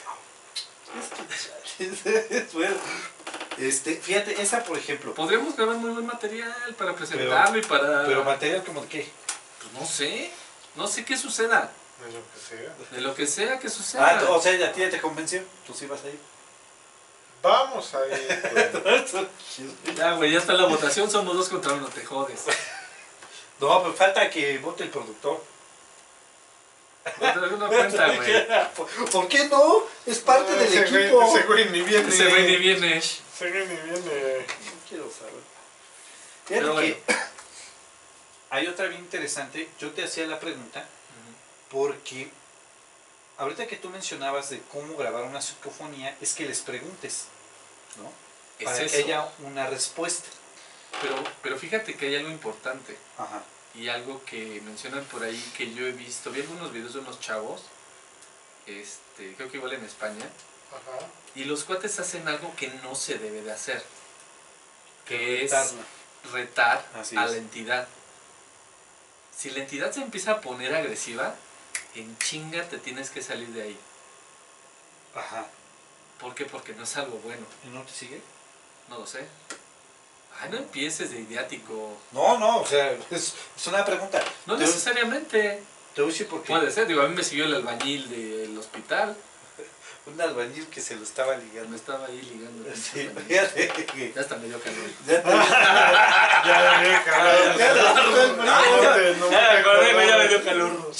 Bueno, fíjate, esa por ejemplo. Podríamos grabar muy buen material para presentarlo y para... Pero material como de qué. Pues no sé. No sé qué suceda. De lo que sea. De lo que sea que suceda. O sea, a ti ya te convenció. Tú sí vas a ir. Vamos a ir. Ya, güey, ya está la votación. Somos 2 contra 1. Te jodes. No, pero falta que vote el productor. No te doy una cuenta, güey. ¿Por qué no? Es parte del Ese güey- equipo. Ese güey ni viene. Ese güey ni viene. Ese güey ni viene. No quiero saber. Fíjate Pero bueno. que hay otra bien interesante. Yo te hacía la pregunta porque ahorita que tú mencionabas de cómo grabar una psicofonía, es que les preguntes, ¿no? Es Para que eso. haya una respuesta. Pero fíjate que hay algo importante. Ajá. Y algo que mencionan por ahí que yo he visto, vi algunos videos de unos chavos, creo que igual en España, Ajá. y los cuates hacen algo que no se debe de hacer, que es Retarla. retar Así a es. la entidad. Si la entidad se empieza a poner agresiva, en chinga te tienes que salir de ahí. Ajá. ¿Por qué? Porque no es algo bueno. ¿Y no te sigue? No lo sé. Ay, no empieces de idiático. No, o sea, es una pregunta. No Te- necesariamente. Te voy a decir por qué. Puede ser, digo, a mí me siguió el albañil del hospital. Un albañil que se lo estaba Me ligando. estaba ahí ligando. el pinche Sí, albañil. fíjate que... Ya hasta me dio calor. Ya te... Ya me calor. Ya le quitó el brillo. Ya me acordé, güey, ya me dio calor.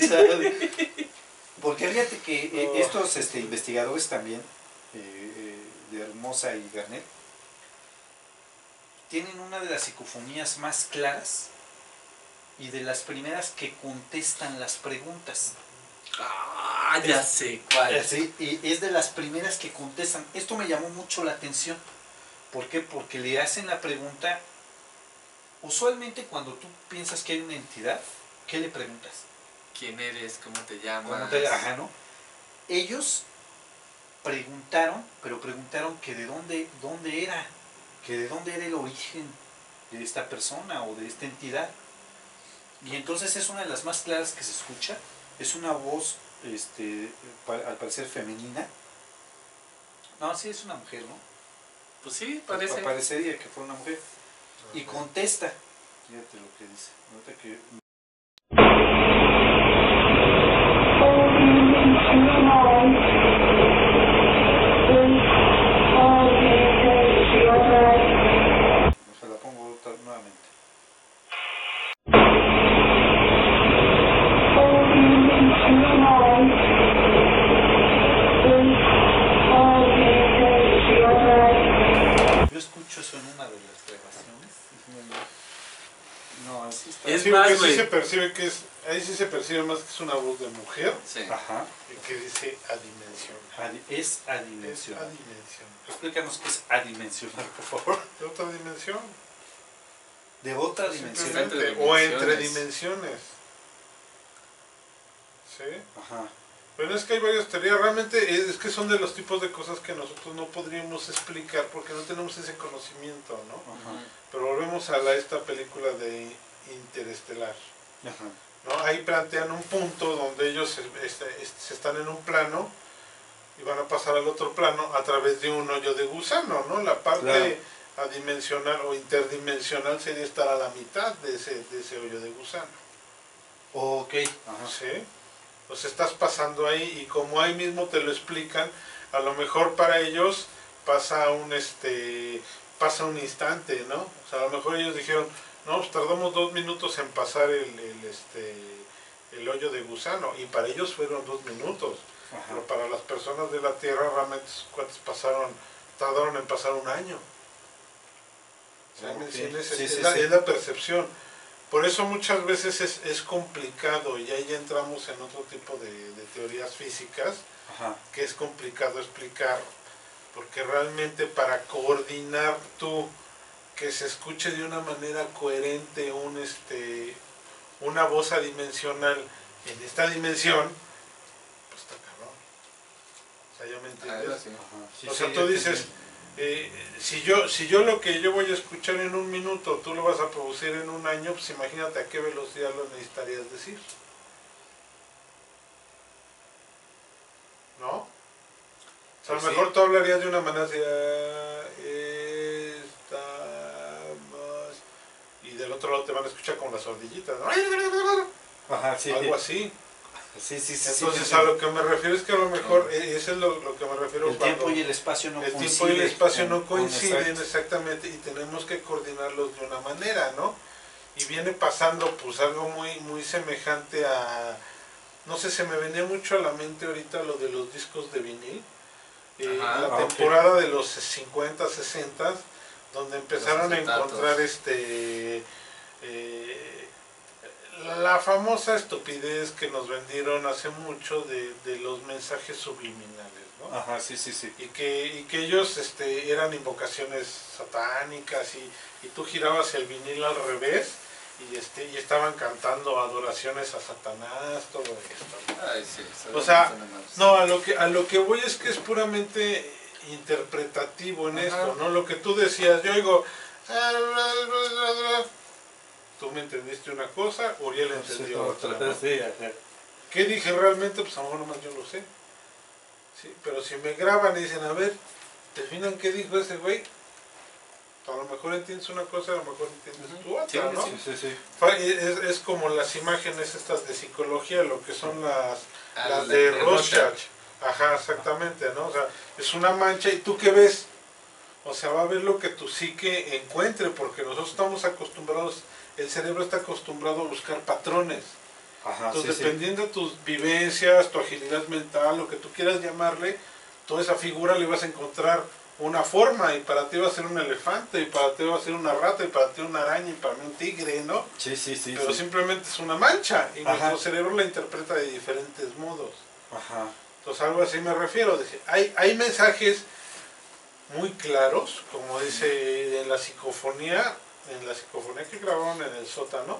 Porque fíjate que estos investigadores también, de Hermosa y Garnet, tienen una de las psicofonías más claras y de las primeras que contestan las preguntas. Ah, ya sé cuál. Sí, y es de las primeras que contestan. Esto me llamó mucho la atención. ¿Por qué? Porque le hacen la pregunta. Usualmente cuando tú piensas que hay una entidad, ¿qué le preguntas? ¿Quién eres? ¿Cómo te llamas? Ajá, ¿no? Ellos preguntaron, pero preguntaron que de dónde era, que de dónde era el origen de esta persona o de esta entidad. Y entonces es una de las más claras que se escucha. Es una voz, al parecer femenina. No, sí es una mujer, ¿no? Pues sí, parece. Parecería que fuera una mujer. Y contesta. Fíjate lo que dice. Ahorita que... Se la pongo nuevamente. Yo escucho eso en una de las grabaciones. sí está. Es Sí, más, porque sí güey. se percibe que es, ahí sí se percibe más que es una voz de mujer Sí. Ajá. y que dice adimensional. Es Es adimensional. adimensional. Explícanos qué es adimensional, por favor. De otra dimensión. De otra dimensión. Está entre Simplemente, o entre dimensiones. dimensiones. ¿Sí? Ajá. Pero es que hay varias teorías, realmente es que son de los tipos de cosas que nosotros no podríamos explicar porque no tenemos ese conocimiento, ¿no? Ajá. Pero volvemos a esta película de Interestelar, Ajá. ¿no? Ahí plantean un punto donde ellos se están en un plano y van a pasar al otro plano a través de un hoyo de gusano, ¿no? La parte Claro. adimensional o interdimensional sería estar a la mitad de ese hoyo de gusano. Ok. Ajá. ¿Sí? Pues estás pasando ahí y como ahí mismo te lo explican, a lo mejor para ellos pasa un instante, ¿no? O sea, a lo mejor ellos dijeron, no, pues tardamos 2 minutos en pasar el hoyo de gusano y para ellos fueron 2 minutos, Ajá. pero para las personas de la Tierra realmente esos cuates tardaron en pasar un año. O sea, ¿me Ok. entiendes? Sí, Es sí, la- sí. es la percepción. Por eso muchas veces es complicado y ahí ya entramos en otro tipo de teorías físicas Ajá. que es complicado explicar porque realmente para coordinar tú que se escuche de una manera coherente una voz adimensional en esta dimensión, pues está cabrón. O sea, ¿ya me entiendes? Sí. Ajá. Sí, O sí, sea, ya tú te dices, si yo lo que yo voy a escuchar en 1 minuto, tú lo vas a producir en 1 año, pues imagínate a qué velocidad lo necesitarías decir. ¿No? O sea, a lo Pues mejor sí. tú hablarías de una manera así, estamos... Y del otro lado te van a escuchar como las ardillitas, ¿no? Ajá, sí. Algo así. Sí, sí, sí. Entonces, sí, a lo que me refiero es que a lo mejor, eso es lo que me refiero el cuando... tiempo y el espacio no el coinciden. tiempo y el espacio no con coinciden exacto. exactamente y tenemos que coordinarlos de una manera, ¿no? Y viene pasando pues algo muy, muy semejante a... No sé, se me venía mucho a la mente ahorita lo de los discos de vinil. Ajá. La ok. temporada de los 50, 60, donde empezaron a acetatos. encontrar la famosa estupidez que nos vendieron hace mucho de los mensajes subliminales, ¿no? Ajá, sí, sí, sí. Y que ellos eran invocaciones satánicas y tú girabas el vinil al revés y estaban cantando adoraciones a Satanás, todo esto. Ay, sí. O sea, no, a lo que voy es que es puramente interpretativo en Ajá. esto, ¿no? Lo que tú decías, yo digo, tú me entendiste una cosa, Uriel entendió otra, ¿no? Sí, ajá. ¿Qué dije realmente? Pues a lo mejor nomás yo lo sé. Sí, pero si me graban y dicen, a ver, definan qué dijo ese güey, a lo mejor entiendes una cosa, a lo mejor entiendes tú otra, Sí, ¿no? Sí, sí, sí. Es como las imágenes estas de psicología, lo que son las Las de Rorschach. Ajá, exactamente, ¿no? O sea, es una mancha y tú qué ves. O sea, va a ver lo que tu psique encuentre, porque nosotros estamos acostumbrados, el cerebro está acostumbrado a buscar patrones. Ajá, Entonces, sí, sí. dependiendo de tus vivencias, tu agilidad mental, lo que tú quieras llamarle, toda esa figura le vas a encontrar una forma, y para ti va a ser un elefante, y para ti va a ser una rata, y para ti una araña, y para mí un tigre, ¿no? Sí, sí, sí. Pero sí. simplemente es una mancha, y Ajá. nuestro cerebro la interpreta de diferentes modos. Ajá. Entonces, algo así me refiero. Hay mensajes muy claros, como dice en la psicofonía que grabaron en el sótano,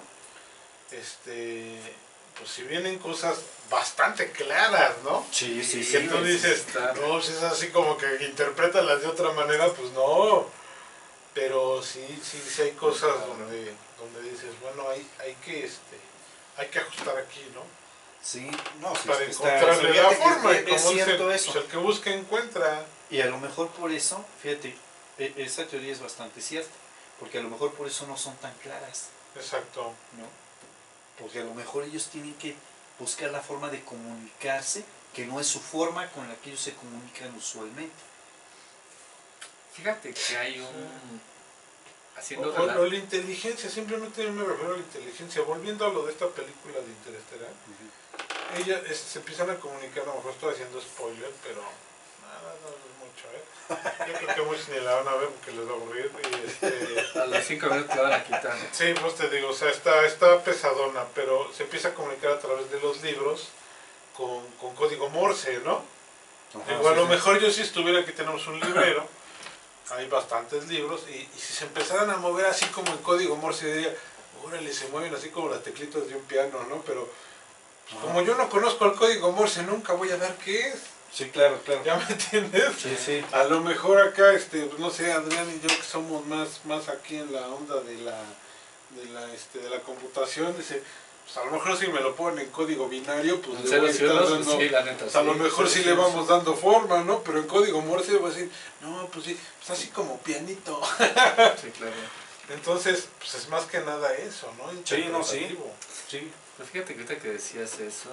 pues si vienen cosas bastante claras, ¿no? Sí, sí, Y sí. que tú dices, no, si es así como que interprétalas de otra manera, pues no. Pero sí hay cosas donde dices, bueno, hay que ajustar aquí, ¿no? Sí, no, sí, Para es que está- encontrarle la fíjate que forma, y es como cierto dice, eso. pues el que busca encuentra. Y a lo mejor por eso, fíjate, esa teoría es bastante cierta, porque a lo mejor por eso no son tan claras, Exacto. ¿no? Porque a lo mejor ellos tienen que buscar la forma de comunicarse, que no es su forma con la que ellos se comunican usualmente. Fíjate que hay un... Haciendo O la inteligencia, simplemente yo me refiero a la inteligencia. Volviendo a lo de esta película de Interestelar, ellas se empiezan a comunicar, a lo mejor estoy haciendo spoiler, pero no es mucho, Yo creo que muchos ni la van a ver porque les va a aburrir. Y A los 5 minutos la van a quitar. sí, pues te digo, o sea, está pesadona, pero se empieza a comunicar a través de los libros con código Morse, ¿no? Ajá, Digo, a sí, lo sí. mejor yo si estuviera aquí, tenemos un librero, hay bastantes libros, y si se empezaran a mover así como en código Morse, diría, órale, se mueven así como las teclitas de un piano, ¿no? Pero pues, como yo no conozco el código Morse, nunca voy a dar qué es. Sí, claro, claro. ¿Ya me entiendes? Sí, sí. A lo mejor acá, no sé, Adrián y yo que somos más aquí en la onda de la computación, dice, pues a lo mejor si me lo ponen en código binario, pues le voy a estar dando, sí, la neta, pues a lo sí, mejor sí le vamos dando forma, ¿no? Pero en código Morse voy a decir, no, pues sí, pues así como pianito. Sí, claro. Entonces, pues es más que nada eso, ¿no? Sí, no, sí. Interpretativo. Sí. Pero fíjate que ahorita que decías eso,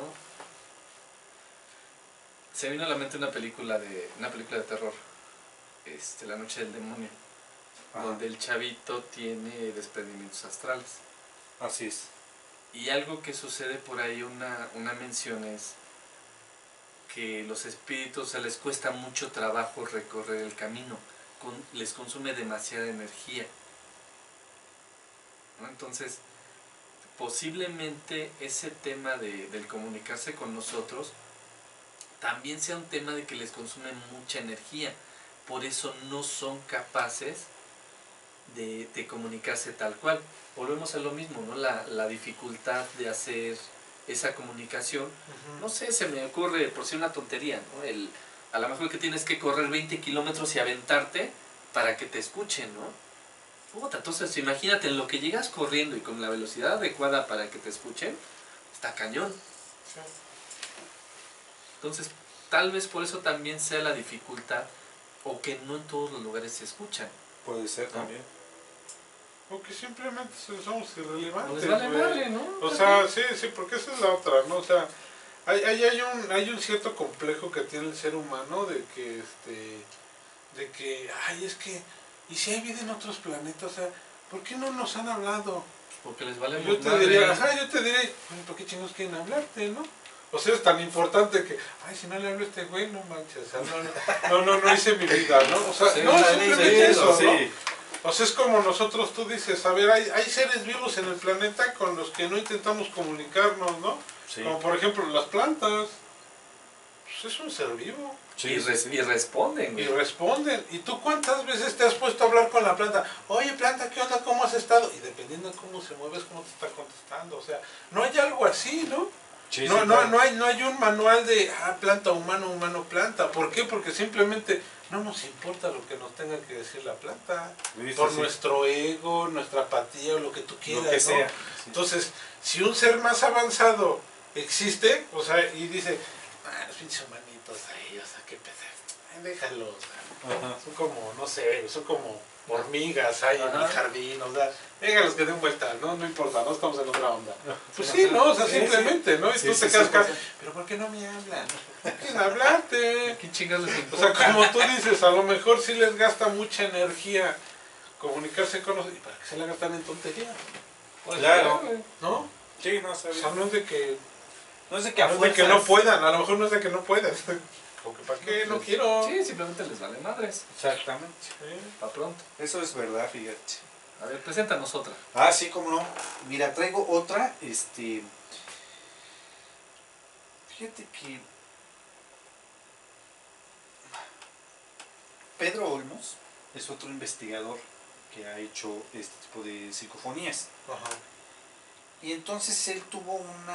se me vino a la mente una película de terror, La noche del demonio, Ajá. donde el chavito tiene desprendimientos astrales. Así es. Y algo que sucede por ahí, una mención es que los espíritus se les cuesta mucho trabajo recorrer el camino, les consume demasiada energía, ¿no? Entonces, posiblemente ese tema del comunicarse con nosotros también sea un tema de que les consume mucha energía, por eso no son capaces de comunicarse tal cual. Volvemos a lo mismo, ¿no? La dificultad de hacer esa comunicación. No sé, se me ocurre por si una tontería, ¿no? A lo mejor que tienes que correr 20 kilómetros y aventarte para que te escuchen, ¿no? Puta, entonces imagínate en lo que llegas corriendo y con la velocidad adecuada para que te escuchen, está cañón. Sí. Entonces, tal vez por eso también sea la dificultad, o que no en todos los lugares se escuchan. Puede ser ¿no? también. O que simplemente somos irrelevantes. O les vale güey. madre, ¿no? O sea, sí, porque esa es la otra, ¿no? O sea, hay un cierto complejo que tiene el ser humano de que, ay, es que, ¿y si hay vida en otros planetas? O sea, ¿por qué no nos han hablado? Porque les vale Yo te madre. diría, ¿por qué chingos quieren hablarte, no? O sea, es tan importante que, ay, si no le hablo a este güey, no manches, o sea, no hice mi vida, ¿no? O sea, Sí, no, sí, simplemente sí, eso, ¿no? sí. O sea, es como nosotros, tú dices, a ver, hay seres vivos en el planeta con los que no intentamos comunicarnos, ¿no? Sí. Como por ejemplo las plantas, pues es un ser vivo. Sí, y responden, Y güey. responden. ¿Y tú cuántas veces te has puesto a hablar con la planta? Oye, planta, ¿qué onda? ¿Cómo has estado? Y dependiendo de cómo se mueve es cómo te está contestando. O sea, no hay algo así, ¿no? Sí, No, sí, no, claro. no hay un manual de planta, humano, planta. ¿Por qué? Porque simplemente no nos importa lo que nos tenga que decir la planta. ¿Viste? Por Sí. nuestro ego, nuestra apatía o lo que tú quieras, Lo que ¿no? sea. Sí. Entonces, si un ser más avanzado existe, o sea, y dice, los pinches humanitos ahí, o sea, qué pesar, déjalos, o sea, Ajá. son como, no sé, son como hormigas ahí en Ajá. el jardín, o sea, déjalos que den vuelta, no importa, no estamos en otra onda. Pues sí, ¿no? O sea, Sí, simplemente, ¿no? Y Sí, tú sí, te sí, quedas acá, sí. pero ¿por qué no me hablan? ¿Por qué no hablarte? ¿Qué chingados les O importa? sea, como tú dices, a lo mejor sí les gasta mucha energía comunicarse con nosotros, ¿y para qué se la gastan en tontería? Pues, Claro. güey. ¿No? Sí, no O sabía. sea, no es de que, No es de que a no es de que fuerzas. no puedan, a lo mejor no es de que no puedan. Porque ¿para qué? No quiero. Sí, simplemente les vale madres. Exactamente. Para pronto. Eso es verdad, fíjate. A ver, preséntanos otra. Ah, sí, cómo no. Mira, traigo otra, fíjate que Pedro Olmos es otro investigador que ha hecho este tipo de psicofonías. Ajá. Y entonces él tuvo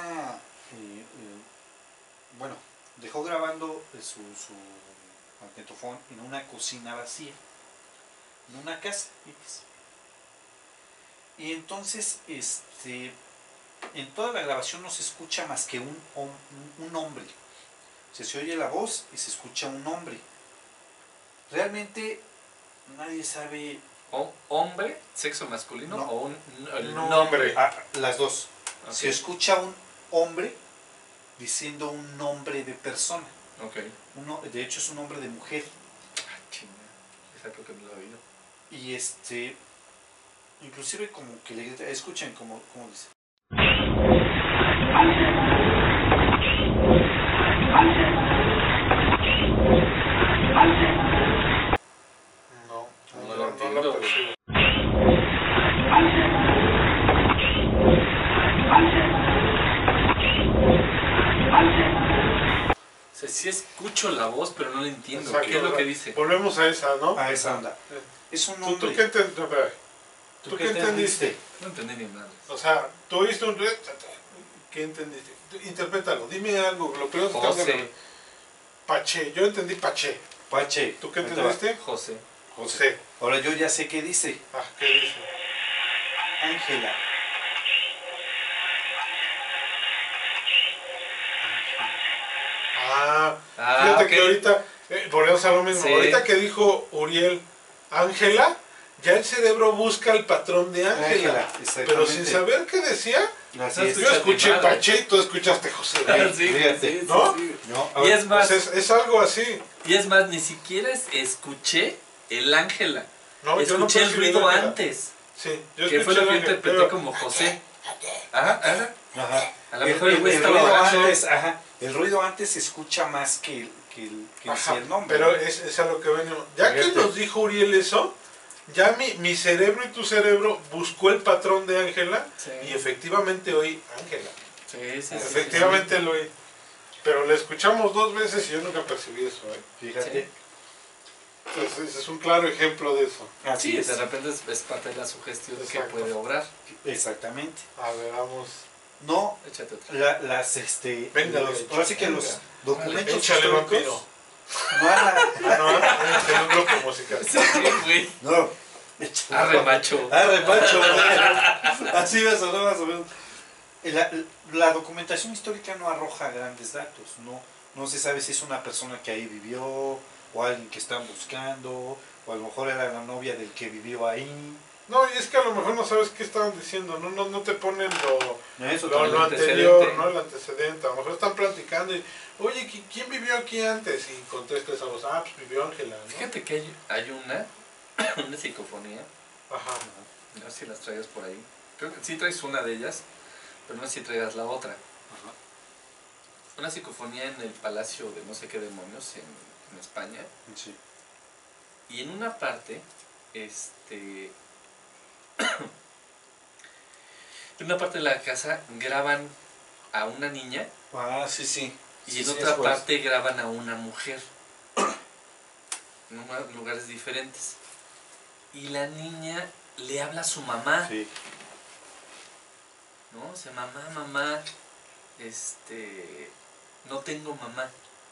bueno, dejó grabando su magnetofón en una cocina vacía, en una casa X. Y entonces, en toda la grabación no se escucha más que un hombre. O sea, se oye la voz y se escucha un hombre. Realmente nadie sabe. ¿Hombre, sexo masculino No. o el No. nombre? Las dos. Ok. Se escucha un hombre diciendo un nombre de persona. Ok. De hecho es un nombre de mujer. Ah, chinga. Esa creo que no la he oído. Y inclusive como que le grita, escuchen como dice. entiendo, la güey. percibo. O sea, sí escucho la voz, pero no la entiendo. Exacto, ¿Qué es lo que ¿verdad? dice? Volvemos a esa, ¿no? A esa onda. Es un hombre. ¿Tú qué entendiste? ¿Tú qué entendiste? No entendí ni nada. O sea, tú oíste un... ¿Qué entendiste? Interprétalo, dime algo, lo primero que te José. Pache, yo entendí Pache. Pache. ¿Tú qué ahí te va. entendiste? José. José. Ahora yo ya sé qué dice. Ah, ¿qué dice? Ángela. Ah, Ah, fíjate ok. que ahorita, volvemos a lo mismo, Sí. ahorita que dijo Uriel, Ángela, ya el cerebro busca el patrón de Ángela, pero sin saber qué decía, Así No es. yo escuché Escuchaste mal. Pache y tú escuchaste José. Sí, Fíjate. sí, ¿No? sí. No, Y ahora- es más, Pues es algo así. ni siquiera escuché el Ángela. No, yo no Escuché el percibí ruido Ángela. antes. Sí, yo Que fue escuché lo que el Ángel, interpreté pero- como José. Ajá, ajá. Ajá. A lo mejor el güey estaba ruido borracho. antes, ajá, el ruido antes se escucha más que el Ajá, sí el nombre. pero es a lo que venimos. Ya que Fíjate. nos dijo Uriel eso, ya mi cerebro y tu cerebro buscó el patrón de Ángela Sí. y efectivamente oí Ángela. Sí, sí, sí. Efectivamente lo oí. Pero le escuchamos 2 veces y yo nunca percibí eso. Fíjate. Sí. Entonces es un claro ejemplo de eso. Así Sí, es. de repente es parte de la sugestión que Exacto. puede obrar. Exactamente. A ver, vamos. No, Échate otra. las Venga, los, Leche, ahora sí que venga. los documentos Échale, históricos vampiro. no han- Ah, no, en un grupo musical. Sí, güey. no. Arre, macho. Arre, macho, güey. Así va a sonar más o menos. La documentación histórica no arroja grandes datos, no se sabe si es una persona que ahí vivió, o alguien que están buscando, o a lo mejor era la novia del que vivió ahí. No, y es que a lo mejor no sabes qué estaban diciendo, no te ponen Eso lo también. anterior, antecedente. ¿no? El antecedente. A lo mejor están platicando y, oye, ¿quién vivió aquí antes? Y contesta esa voz, pues vivió Ángela, ¿no? Fíjate que hay una psicofonía. Ajá. No sé si las traigas por ahí. Creo que sí traes una de ellas, pero no sé si traigas la otra. Ajá. Una psicofonía en el palacio de no sé qué demonios en España. Sí. Y en una parte, en una parte de la casa graban a una niña Ah, sí, sí. y Sí, en sí, otra es, pues. parte graban a una mujer. En lugares diferentes. Y la niña le habla a su mamá. Sí. ¿No? O sea, mamá, no tengo mamá.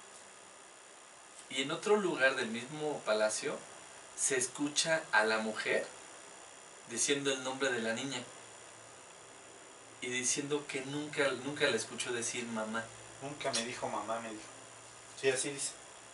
Y en otro lugar del mismo palacio se escucha a la mujer diciendo el nombre de la niña y diciendo que nunca la escuchó decir mamá. Nunca me dijo mamá, me dijo. Sí, así dice.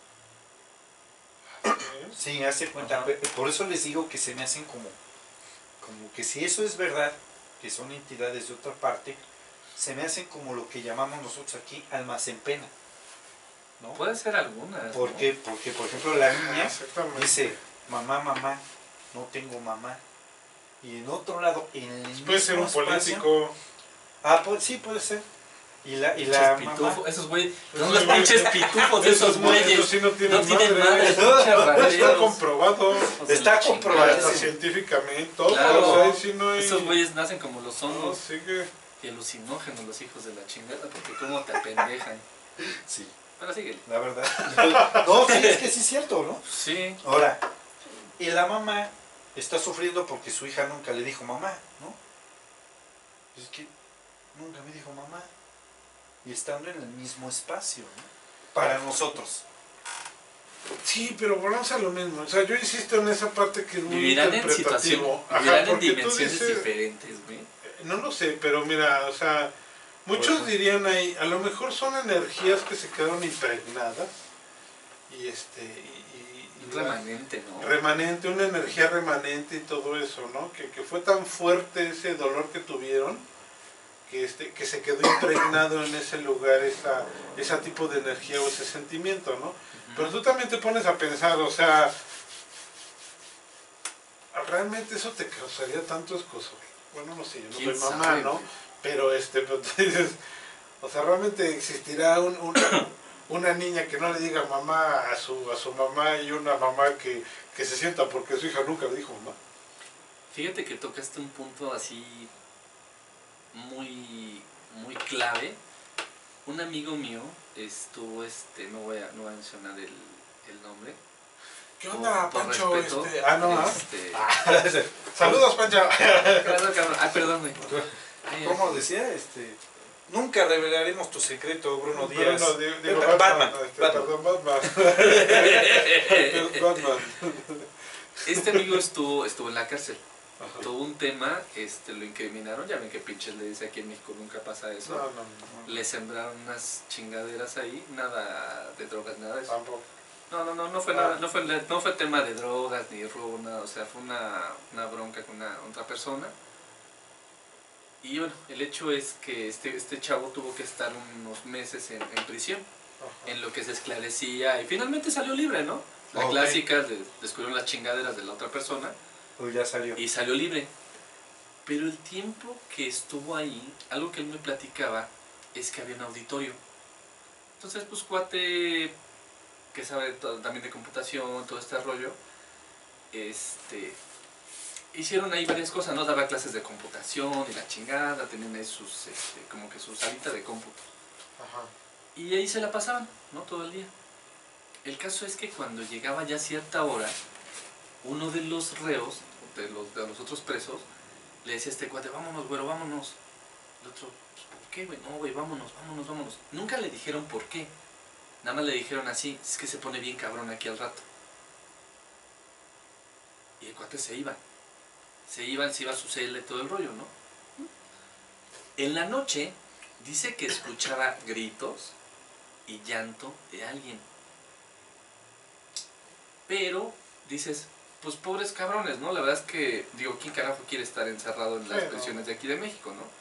Sí, hace cuenta. Ajá. Por eso les digo que se me hacen como que si eso es verdad, que son entidades de otra parte, se me hacen como lo que llamamos nosotros aquí almas en pena, ¿no? Puede ser algunas. Porque, por ejemplo, la niña Exactamente. dice, mamá, no tengo mamá. Y en otro lado, en el Puede ser un mismo espacio- político. Ah, pues sí, puede ser. Y la Pinches mamá... pitufos, esos güeyes, Esos son los güeyes- pinches pitufos de esos Esos güeyes. sí no tienen No tienen madre. madre, No, pinches Está rateros. comprobado. Hijos de Está la comprobado, chingada. Hasta científicamente, todo. Claro, O sea, ahí sí no hay... esos güeyes nacen como los No, hongos sigue. y alucinógenos los hijos de la chingada, porque cómo te apendejan. Sí, Pero síguele. la verdad. No, sí, es que sí es cierto, ¿no? Sí, Ahora, y la mamá está sufriendo porque su hija nunca le dijo mamá, ¿no? Es que nunca me dijo mamá. Y estando en el mismo espacio, ¿no? Para nosotros. Sí, pero volvemos a lo mismo. O sea, yo insisto en esa parte que es muy vivirán en situaciones, interpretativo. vivirán en porque tú dimensiones dices- diferentes, güey. No lo sé, pero mira, o sea, muchos Pues, dirían ahí, a lo mejor son energías que se quedaron impregnadas y Un remanente, ¿no? remanente, una energía remanente y todo eso, ¿no? Que fue tan fuerte ese dolor que tuvieron que se quedó impregnado en ese lugar ese tipo de energía o ese sentimiento, ¿no? Pero tú también te pones a pensar, o sea, ¿realmente eso te causaría tanto escozor? Bueno, no sé, yo no soy ¿Quién mamá, sabe, ¿no? güey? Pero tú dices, o sea, ¿realmente existirá una niña que no le diga mamá a su mamá y una mamá que se sienta porque su hija nunca le dijo mamá. Fíjate que tocaste un punto así muy, muy clave. Un amigo mío estuvo, no voy a mencionar el nombre. ¿Qué onda, por Pancho? respeto, Saludos, Pancho. Perdón, güey. ¿Cómo decía? Nunca revelaremos tu secreto, Bruno Díaz. Batman. Batman. Batman. Este amigo estuvo en la cárcel. Ajá. Tuvo un tema, lo incriminaron. Ya ven que pinches le dice aquí en México nunca pasa eso. No. Le sembraron unas chingaderas ahí, nada de drogas, nada de eso. Tampoco. No fue nada, no fue tema de drogas ni robo, nada, o sea, fue una bronca con otra persona. Y bueno, el hecho es que este chavo tuvo que estar unos meses en prisión, Ajá. en lo que se esclarecía y finalmente salió libre, ¿no? La clásica, descubrieron las chingaderas de la otra persona. Pues ya salió. Y salió libre. Pero el tiempo que estuvo ahí, algo que él me platicaba, es que había un auditorio. Entonces, pues cuate que sabe también de computación, todo este rollo, hicieron ahí varias cosas, ¿no? Daba clases de computación y la chingada, tenían ahí como que su salita de cómputo. Ajá. Y ahí se la pasaban, ¿no? Todo el día. El caso es que cuando llegaba ya cierta hora, uno de los reos, de los otros presos, le decía a este cuate, vámonos, güero, vámonos. El otro, pues, ¿por qué, güey? No, güey, vámonos. Nunca le dijeron por qué. Nada más le dijeron así, es que se pone bien cabrón aquí al rato. Y el cuate se iba a su celda y todo el rollo, ¿no? En la noche, dice que escuchaba gritos y llanto de alguien. Pero, dices, pues pobres cabrones, ¿no? La verdad es que, digo, ¿quién carajo quiere estar encerrado en las prisiones de aquí de México, no?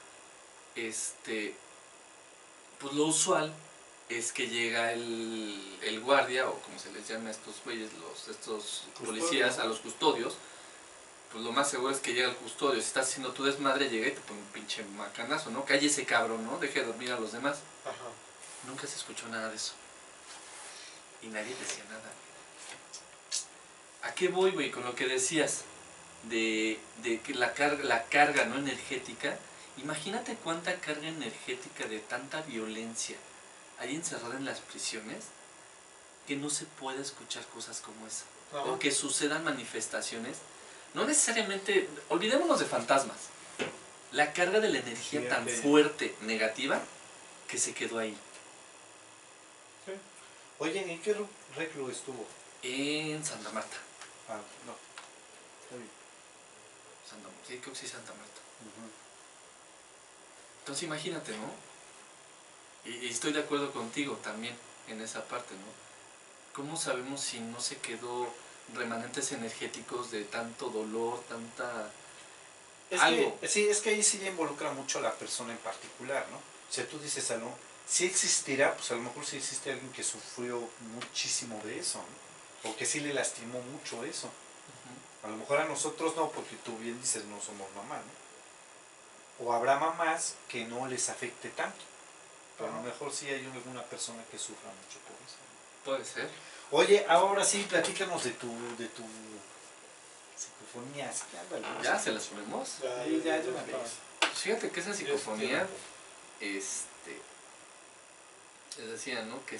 Pues lo usual es que llega el guardia, o como se les llama a estos güeyes, estos policías, a los custodios. Pues lo más seguro es que llega el custodio, si estás haciendo tu desmadre, llega y te pone un pinche macanazo, ¿no? Cállese cabrón, ¿no? Deje de dormir a los demás. Ajá. Nunca se escuchó nada de eso. Y nadie decía nada. ¿A qué voy, güey? Con lo que decías de que la carga no energética. Imagínate cuánta carga energética de tanta violencia hay encerrada en las prisiones que no se puede escuchar cosas como esa. Ajá. O que sucedan manifestaciones. No necesariamente, olvidémonos de fantasmas. La carga de la energía tan fuerte, negativa, que se quedó ahí. Sí. Oye, ¿en qué reclu estuvo? En Santa Marta. Ah, no. Está bien. Sí, creo que sí, Santa Marta. Uh-huh. Entonces imagínate, ¿no? Y estoy de acuerdo contigo también en esa parte, ¿no? ¿Cómo sabemos si no se quedó remanentes energéticos de tanto dolor, tanta... algo? Sí, es que ahí sí involucra mucho a la persona en particular, ¿no? O sea, tú dices algo, si existirá, pues a lo mejor sí existe alguien que sufrió muchísimo de eso, ¿no? O que sí le lastimó mucho eso. A lo mejor a nosotros no, porque tú bien dices, no somos mamá, ¿no? O habrá mamás que no les afecte tanto. Pero a lo mejor sí hay alguna persona que sufra mucho por eso, ¿no? Puede ser. Oye, ahora sí, platícanos de tu psicofonía. Sí, ándale, ¿no? ¿Ya se las ponemos? Ya de una vez. Pues fíjate que esa psicofonía, les decía, ¿no? Que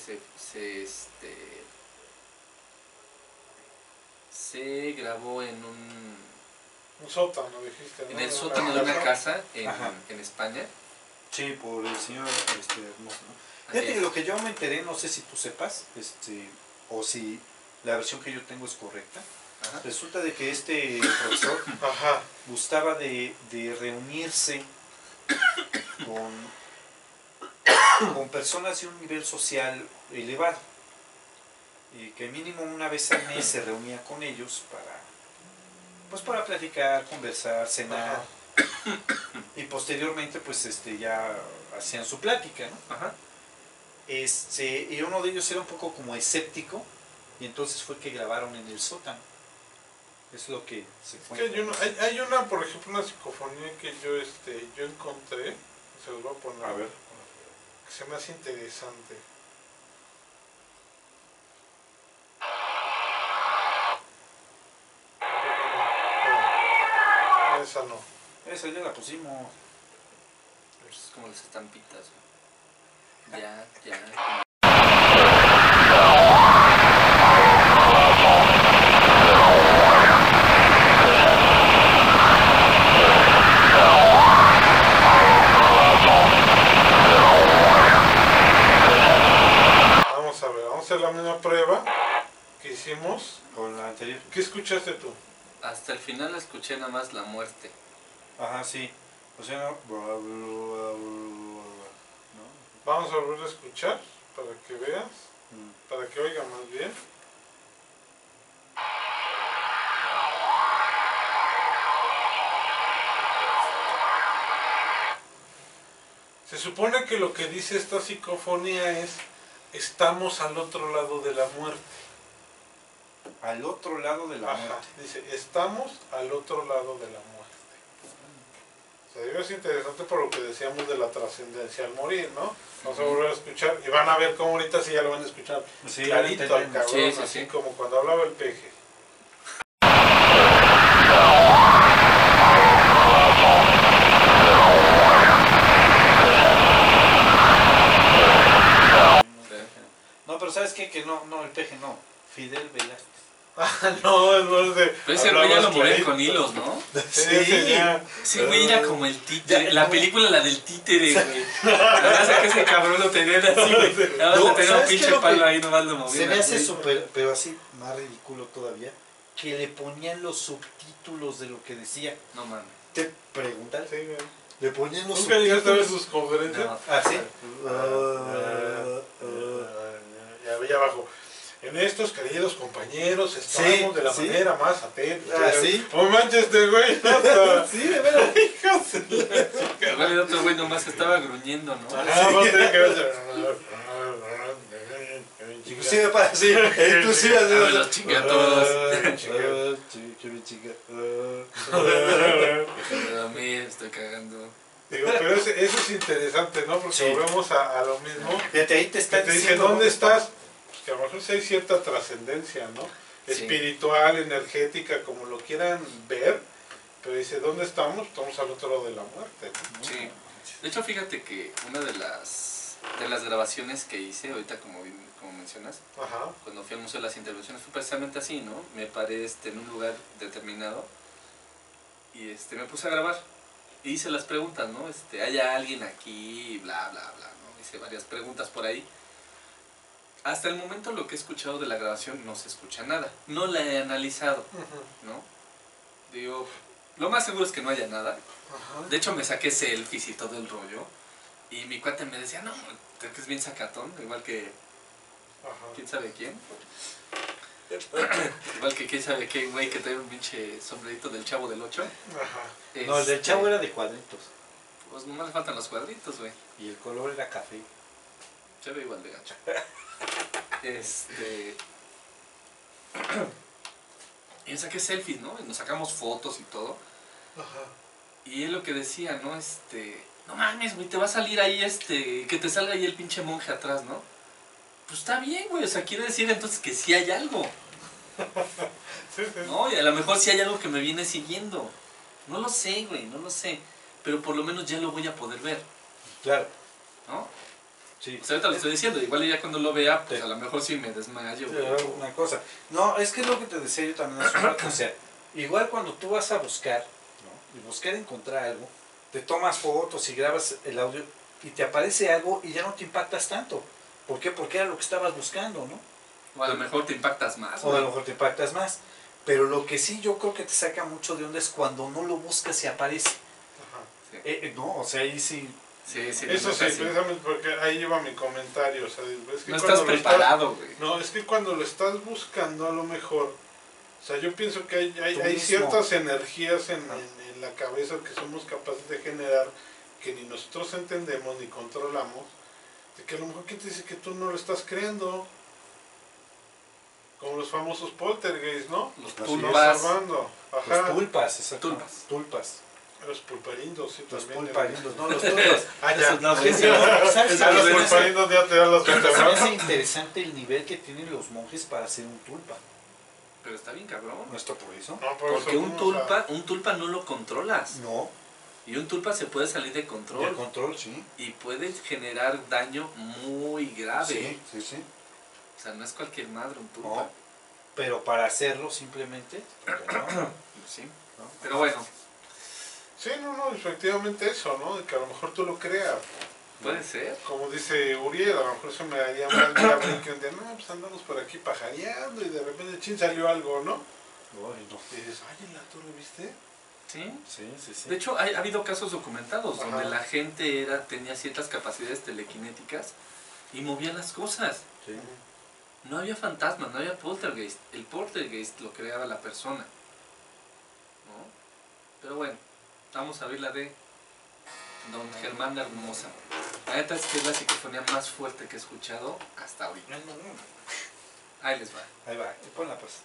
se grabó en un sótano, dijiste, ¿no? en el sótano de una casa en España. Sí, por el señor Hermoso, ¿no? Fíjate que lo que yo me enteré, no sé si tú sepas, o si la versión que yo tengo es correcta. Ajá. Resulta de que este profesor gustaba de reunirse con personas de un nivel social elevado, y que mínimo una vez al mes se reunía con ellos para platicar, conversar, cenar. Y posteriormente pues ya hacían su plática, ¿no? Ajá. Y uno de ellos era un poco como escéptico, y entonces fue que grabaron en el sótano. Es lo que se fue. Hay una, por ejemplo, una psicofonía que yo encontré, se los voy a poner, a ver, que se me hace interesante. esa no. Esa ya la pusimos. Es como las estampitas, güey. Ya. Vamos a ver, vamos a hacer la misma prueba que hicimos. Con la anterior. ¿Qué escuchaste tú? Hasta el final escuché nada más la muerte. Ajá, sí. O sea, no. Vamos a volver a escuchar para que veas, Mm. para que oiga más bien. Se supone que lo que dice esta psicofonía es: estamos al otro lado de la muerte. Al otro lado de la Ajá, muerte. dice, estamos al otro lado de la muerte. O sea, digo, es interesante por lo que decíamos de la trascendencia al morir, ¿no? Vamos a volver a escuchar y van a ver cómo ahorita sí ya lo van a escuchar Sí, clarito al entendemos. cabrón, Sí, así sí. como cuando hablaba el peje. No, pero ¿sabes qué? Que no, el peje no. Fidel Velázquez. No sé. Pero ese güey ya lo movían con hilos, ¿no? Ese güey era como el títere. La película, la del títere, güey. Nada que ese cabrón lo tenían así, güey. Nada más No, le tenían un ¿sabes qué pinche es lo palo que ahí, nomás lo movían. Se me hace güey. súper, pero así más ridículo todavía, que le ponían los subtítulos de lo que decía. No mames. Te preguntan, Sí, güey. le ponían los ¿Nunca llegaste a ver subtítulos. sus conferencias? No. Ah, sí. Ya abajo. En estos, queridos compañeros, estamos de la sí. manera más atenta. Ah, sí. No manches, este güey. No, Sí, de veras. hijos de la chica. Igual el otro güey nomás que estaba gruñendo, ¿no? Ah, vamos a tener que ver. Inclusive para sí, inclusive A ver, así. los chingatos. Chica. A mí estoy cagando. Digo, pero eso es interesante, ¿no? Porque Sí. volvemos a lo mismo. Fíjate, ahí te Que están te dicen, diciendo ¿dónde estás? Pues que a lo mejor sí hay cierta trascendencia, ¿no? Sí. Espiritual, energética, como lo quieran ver. Pero dice, ¿dónde estamos? Estamos al otro lado de la muerte, ¿no? Sí. De hecho, fíjate que una de las grabaciones que hice, ahorita como mencionas, Ajá. cuando fui al Museo de las Intervenciones, fue precisamente así, ¿no? Me paré en un lugar determinado y me puse a grabar. Y hice las preguntas, ¿no? ¿Hay alguien aquí? Bla, bla, bla, ¿no? Hice varias preguntas por ahí. Hasta el momento lo que he escuchado de la grabación no se escucha nada. No la he analizado, Ujú. ¿no? Digo, lo más seguro es que no haya nada. Ajá. De hecho, me saqué selfies y todo el rollo. Y mi cuate me decía, no, creo que es bien sacatón, igual que Ajá. quién sabe quién. Igual que quién sabe qué güey que trae un pinche sombrerito del Chavo del 8. Ajá. No, el del chavo era de cuadritos. Pues nomás le faltan los cuadritos, güey. Y el color era café. Se ve igual de gacho. Y me saqué selfies, ¿no? Y nos sacamos fotos y todo. Ajá. Y él lo que decía, ¿no? No mames, güey, te va a salir ahí que te salga ahí el pinche monje atrás, ¿no? Pues está bien, güey, o sea, quiere decir entonces que sí hay algo, Sí, sí. ¿no? Y a lo mejor sí hay algo que me viene siguiendo. No lo sé, güey, no lo sé. Pero por lo menos ya lo voy a poder ver, Claro. ¿no? Sí. Pues ahorita lo estoy diciendo, igual ya cuando lo vea, pues Sí. a lo mejor sí me desmayo, güey. Una cosa. No, es que es lo que te decía yo también hace un rato. O sea, igual cuando tú vas a buscar, ¿no? Y buscar encontrar algo, te tomas fotos y grabas el audio y te aparece algo y ya no te impactas tanto. ¿Por qué? Porque era lo que estabas buscando, ¿no? O a lo mejor te impactas más, O a güey. lo mejor te impactas más. Pero lo que sí yo creo que te saca mucho de onda es cuando no lo buscas y aparece. Ajá. No, o sea, ahí sí. Sí, sí. Eso sí, neta, precisamente porque ahí lleva mi comentario. O sea, es que No cuando estás lo preparado, güey. No, es que cuando lo estás buscando a lo mejor, o sea, yo pienso que Tú hay mismo. ciertas energías en la cabeza que somos capaces de generar que ni nosotros entendemos ni controlamos, de que a lo mejor que te dice que tú no lo estás creando, como los famosos poltergeist, ¿no? Los Así es. tulpas. Observando. Los Ajá. tulpas, exacto. Tulpas. Tulpas. Los pulparindos, sí, Los también. pulparindos, no, los tulpas. Ah, ya. Esos no, Sí, güey. sí, no, ¿sabes A qué? los Ese- pulparindos ya te dan las Me ventajas. parece interesante el nivel que tienen los monjes para hacer un tulpa. Pero está bien cabrón. No está por eso. No, por Porque eso un fuimos a- tulpa no lo controlas. No, Y un tulpa se puede salir de el control. control, sí. Y puede generar daño muy grave. Sí, sí, sí. O sea, no es cualquier madre un tulpa. No, pero para hacerlo simplemente, no, Sí. ¿no? Pero bueno, Sí, no, efectivamente eso, ¿no? De que a lo mejor tú lo creas. puede ser. Como dice Uriel, a lo mejor se me haría más viable que un día, no, pues andamos por aquí pajareando y de repente, chin, salió algo, ¿no? Ay, no. Y dices, ay, ¿en la torre viste? Sí. Sí, sí, sí. De hecho, ha habido casos documentados Ajá. donde la gente tenía ciertas capacidades telequinéticas y movía las cosas. Sí. No había fantasmas, no había poltergeist. El poltergeist lo creaba la persona. ¿No? Pero bueno, vamos a ver la de Don Germán de Hermosa. La neta es que es la psicofonía más fuerte que he escuchado hasta ahorita. No, no, no. Ahí les va. Ahí va, ponla pues.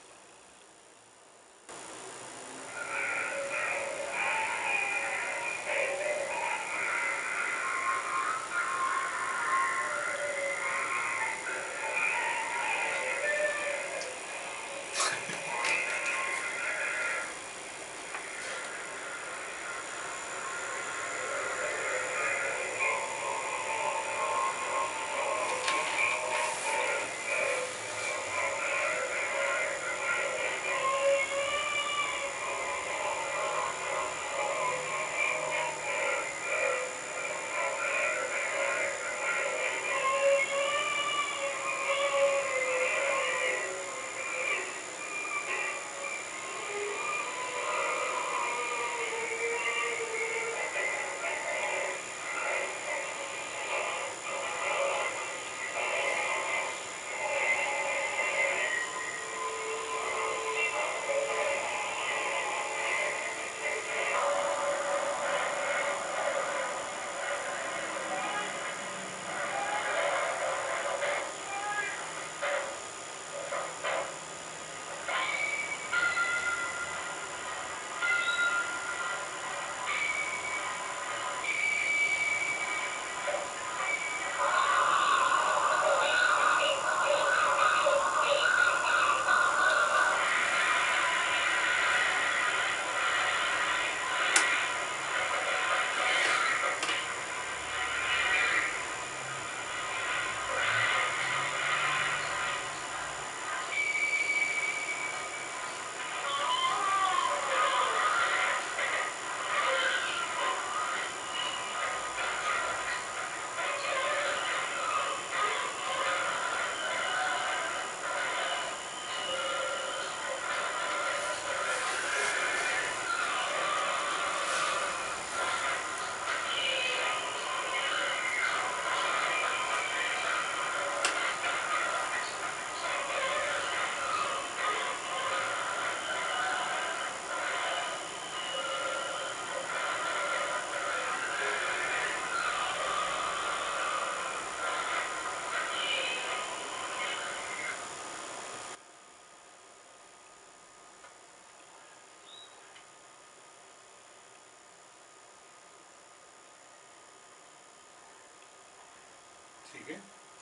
¿Sigue?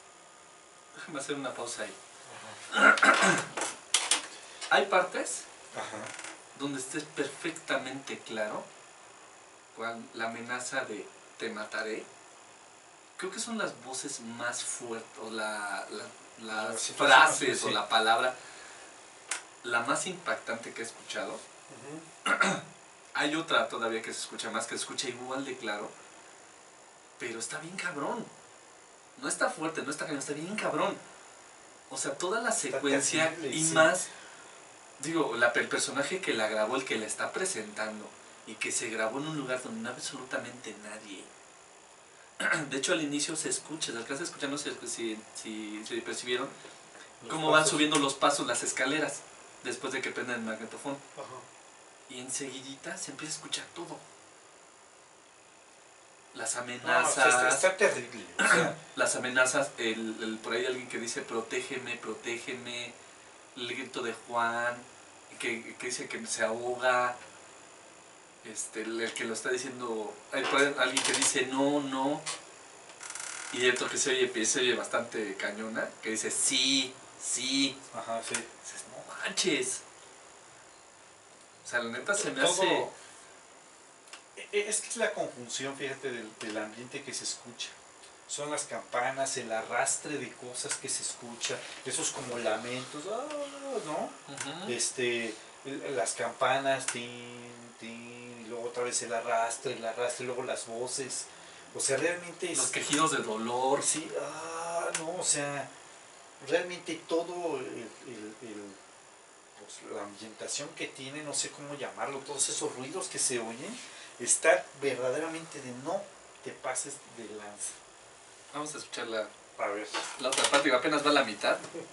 Déjame hacer una pausa ahí. Hay partes Ajá. donde esté perfectamente claro la amenaza de te mataré. Creo que son las voces más fuertes, o las Sí, frases sí. o la palabra la más impactante que he escuchado. Hay otra todavía que se escucha más, que se escucha igual de claro, pero está bien cabrón. No está fuerte, no está cañón, está bien cabrón. O sea, toda la secuencia terrible, y sí. más, digo, el personaje que la grabó, el que la está presentando, y que se grabó en un lugar donde no hay absolutamente nadie. De hecho, al inicio se escucha, se alcanza a escuchar, no sé si percibieron, cómo van subiendo los pasos, las escaleras, después de que prenden el magnetofón. Ajá. Y enseguidita se empieza a escuchar todo. Las No, amenazas, está terrible. O sea, las amenazas, por ahí alguien que dice protégeme, protégeme, el grito de Juan, que dice que se ahoga, el que lo está diciendo, hay por ahí alguien que dice no, no, y hay otro que se oye bastante cañona, que dice sí, sí. ajá, sí. Dices, no manches. sea, la neta se me Todo- hace... Es que es la conjunción, fíjate, del ambiente que se escucha. Son las campanas, el arrastre de cosas que se escucha, esos como lamentos, ¿no? Las campanas, tin, tin, y luego otra vez el arrastre, luego las voces. O sea, realmente Los quejidos de dolor. Sí, no, o sea, realmente todo pues, la ambientación que tiene, no sé cómo llamarlo, todos esos ruidos que se oyen, está verdaderamente de no te pases de lanza. Vamos a escuchar A ver. la otra parte, que apenas va a la mitad.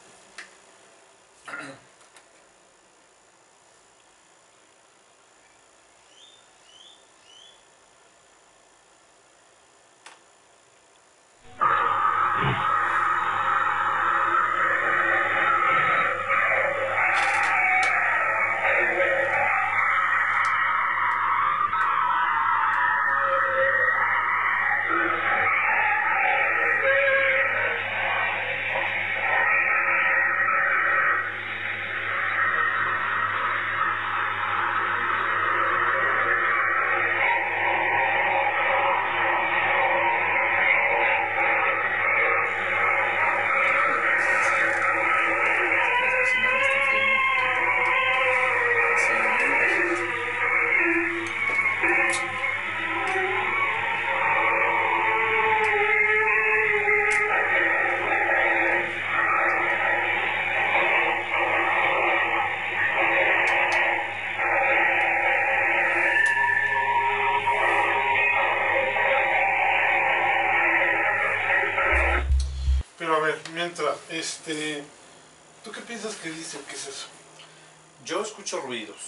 Pero a ver, mientras, ¿tú qué piensas que dice? ¿Qué es eso? Yo escucho ruidos,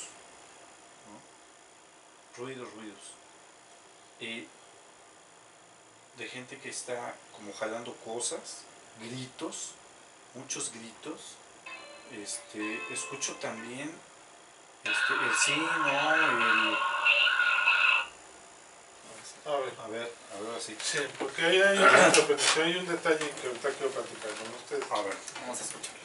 ¿no? Ruidos. De gente que está como jalando cosas, gritos, muchos gritos. Escucho también el sí, no, A ver, así. sí, porque ahí hay una interpretación, hay un detalle que ahorita quiero platicar con ustedes. A ver. Vamos a escucharlo.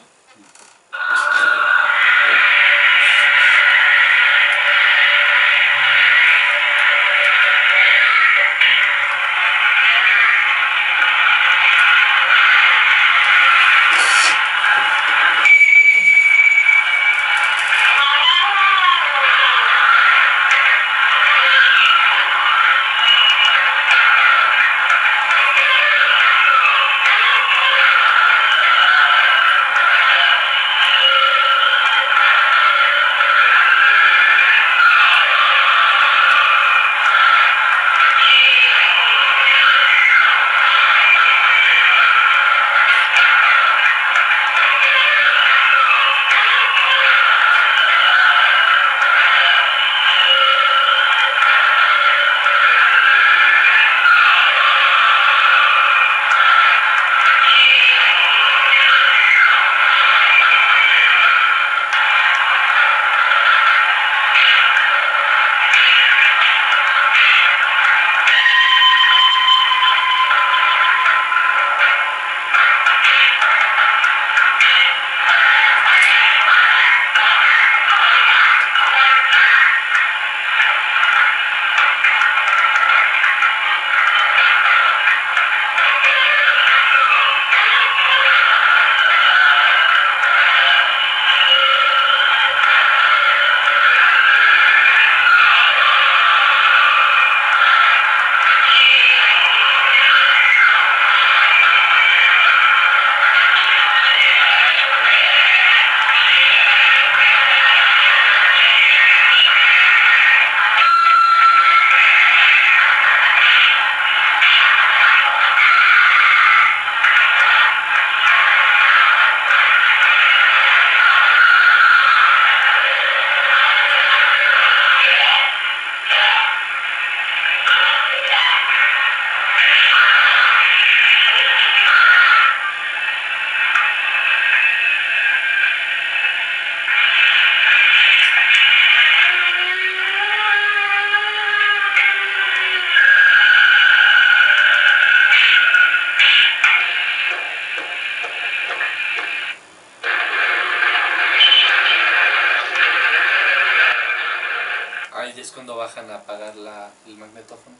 cuando bajan a apagar el magnetófono.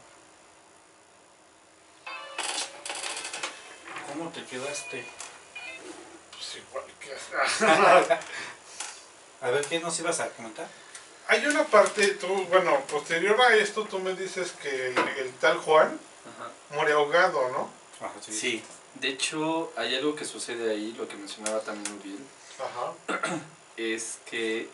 ¿Cómo te quedaste? Pues igual que... A ver, ¿qué nos ibas a comentar? Hay una parte, bueno, posterior a esto tú me dices que el tal Juan Ajá. muere ahogado, ¿no? Ajá, Sí, de hecho hay algo que sucede ahí, lo que mencionaba también Uriel, Ajá. es que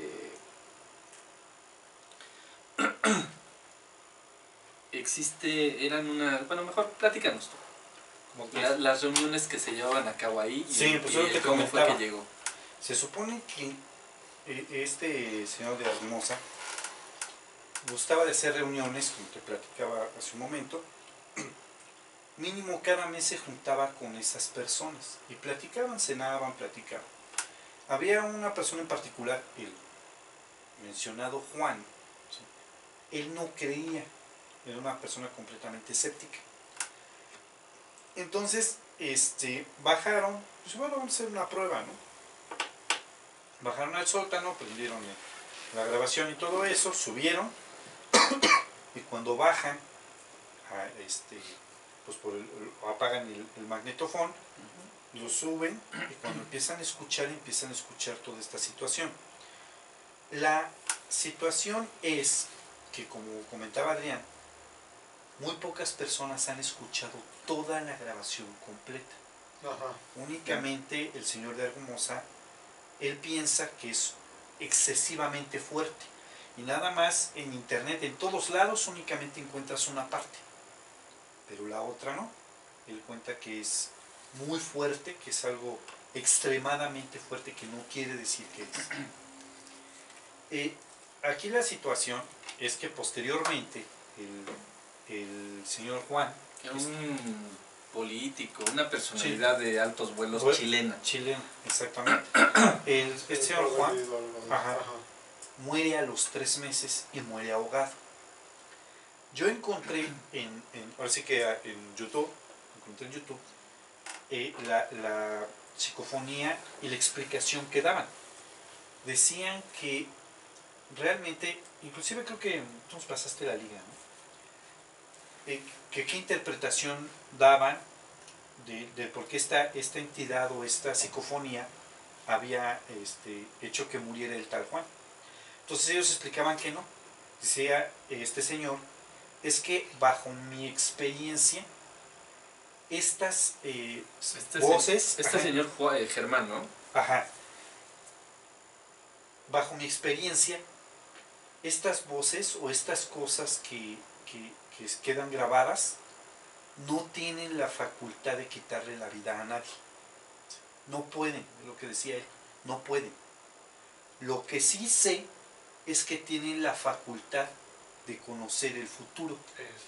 eran bueno, mejor platícanos tú, ¿Cómo que? las reuniones que se llevaban a cabo ahí Sí, pues yo te cómo fue comentaba. que llegó. Se supone que este señor de Hermosa gustaba de hacer reuniones, como te platicaba hace un momento. Mínimo cada mes se juntaba con esas personas y platicaban, cenaban, platicaban. Había una persona en particular, el mencionado Juan, ¿sí? Él no creía, era una persona completamente escéptica. Entonces, bajaron, pues bueno, vamos a hacer una prueba, ¿no? Bajaron al sótano, prendieron la grabación y todo eso, subieron, y cuando bajan, pues apagan el magnetofón, lo suben, y cuando empiezan a escuchar toda esta situación. La situación es que, como comentaba Adrián, muy pocas personas han escuchado toda la grabación completa. Ajá. Únicamente el señor de Hermosa, él piensa que es excesivamente fuerte. Y nada más en internet, en todos lados, únicamente encuentras una parte. Pero la otra no. Él cuenta que es muy fuerte, que es algo extremadamente fuerte, que no quiere decir que es. Aquí la situación es que posteriormente el señor Juan, Un político, una personalidad de altos vuelos chilena. Chileno, exactamente. Este señor Juan, ajá, muere a los 3 meses y muere ahogado. Yo encontré ahora sí que en YouTube, la psicofonía y la explicación que daban. Decían que realmente, inclusive creo que tú nos pasaste la liga, ¿no? Que qué interpretación daban de por qué esta entidad o esta psicofonía había hecho que muriera el tal Juan. Entonces ellos explicaban que no. Decía este señor, es que bajo mi experiencia, estas voces... Señor Germán, ¿no? Ajá. Bajo mi experiencia, estas voces o estas cosas que quedan grabadas no tienen la facultad de quitarle la vida a nadie. No pueden, es lo que decía él, no pueden. Lo que sí sé es que tienen la facultad de conocer el futuro.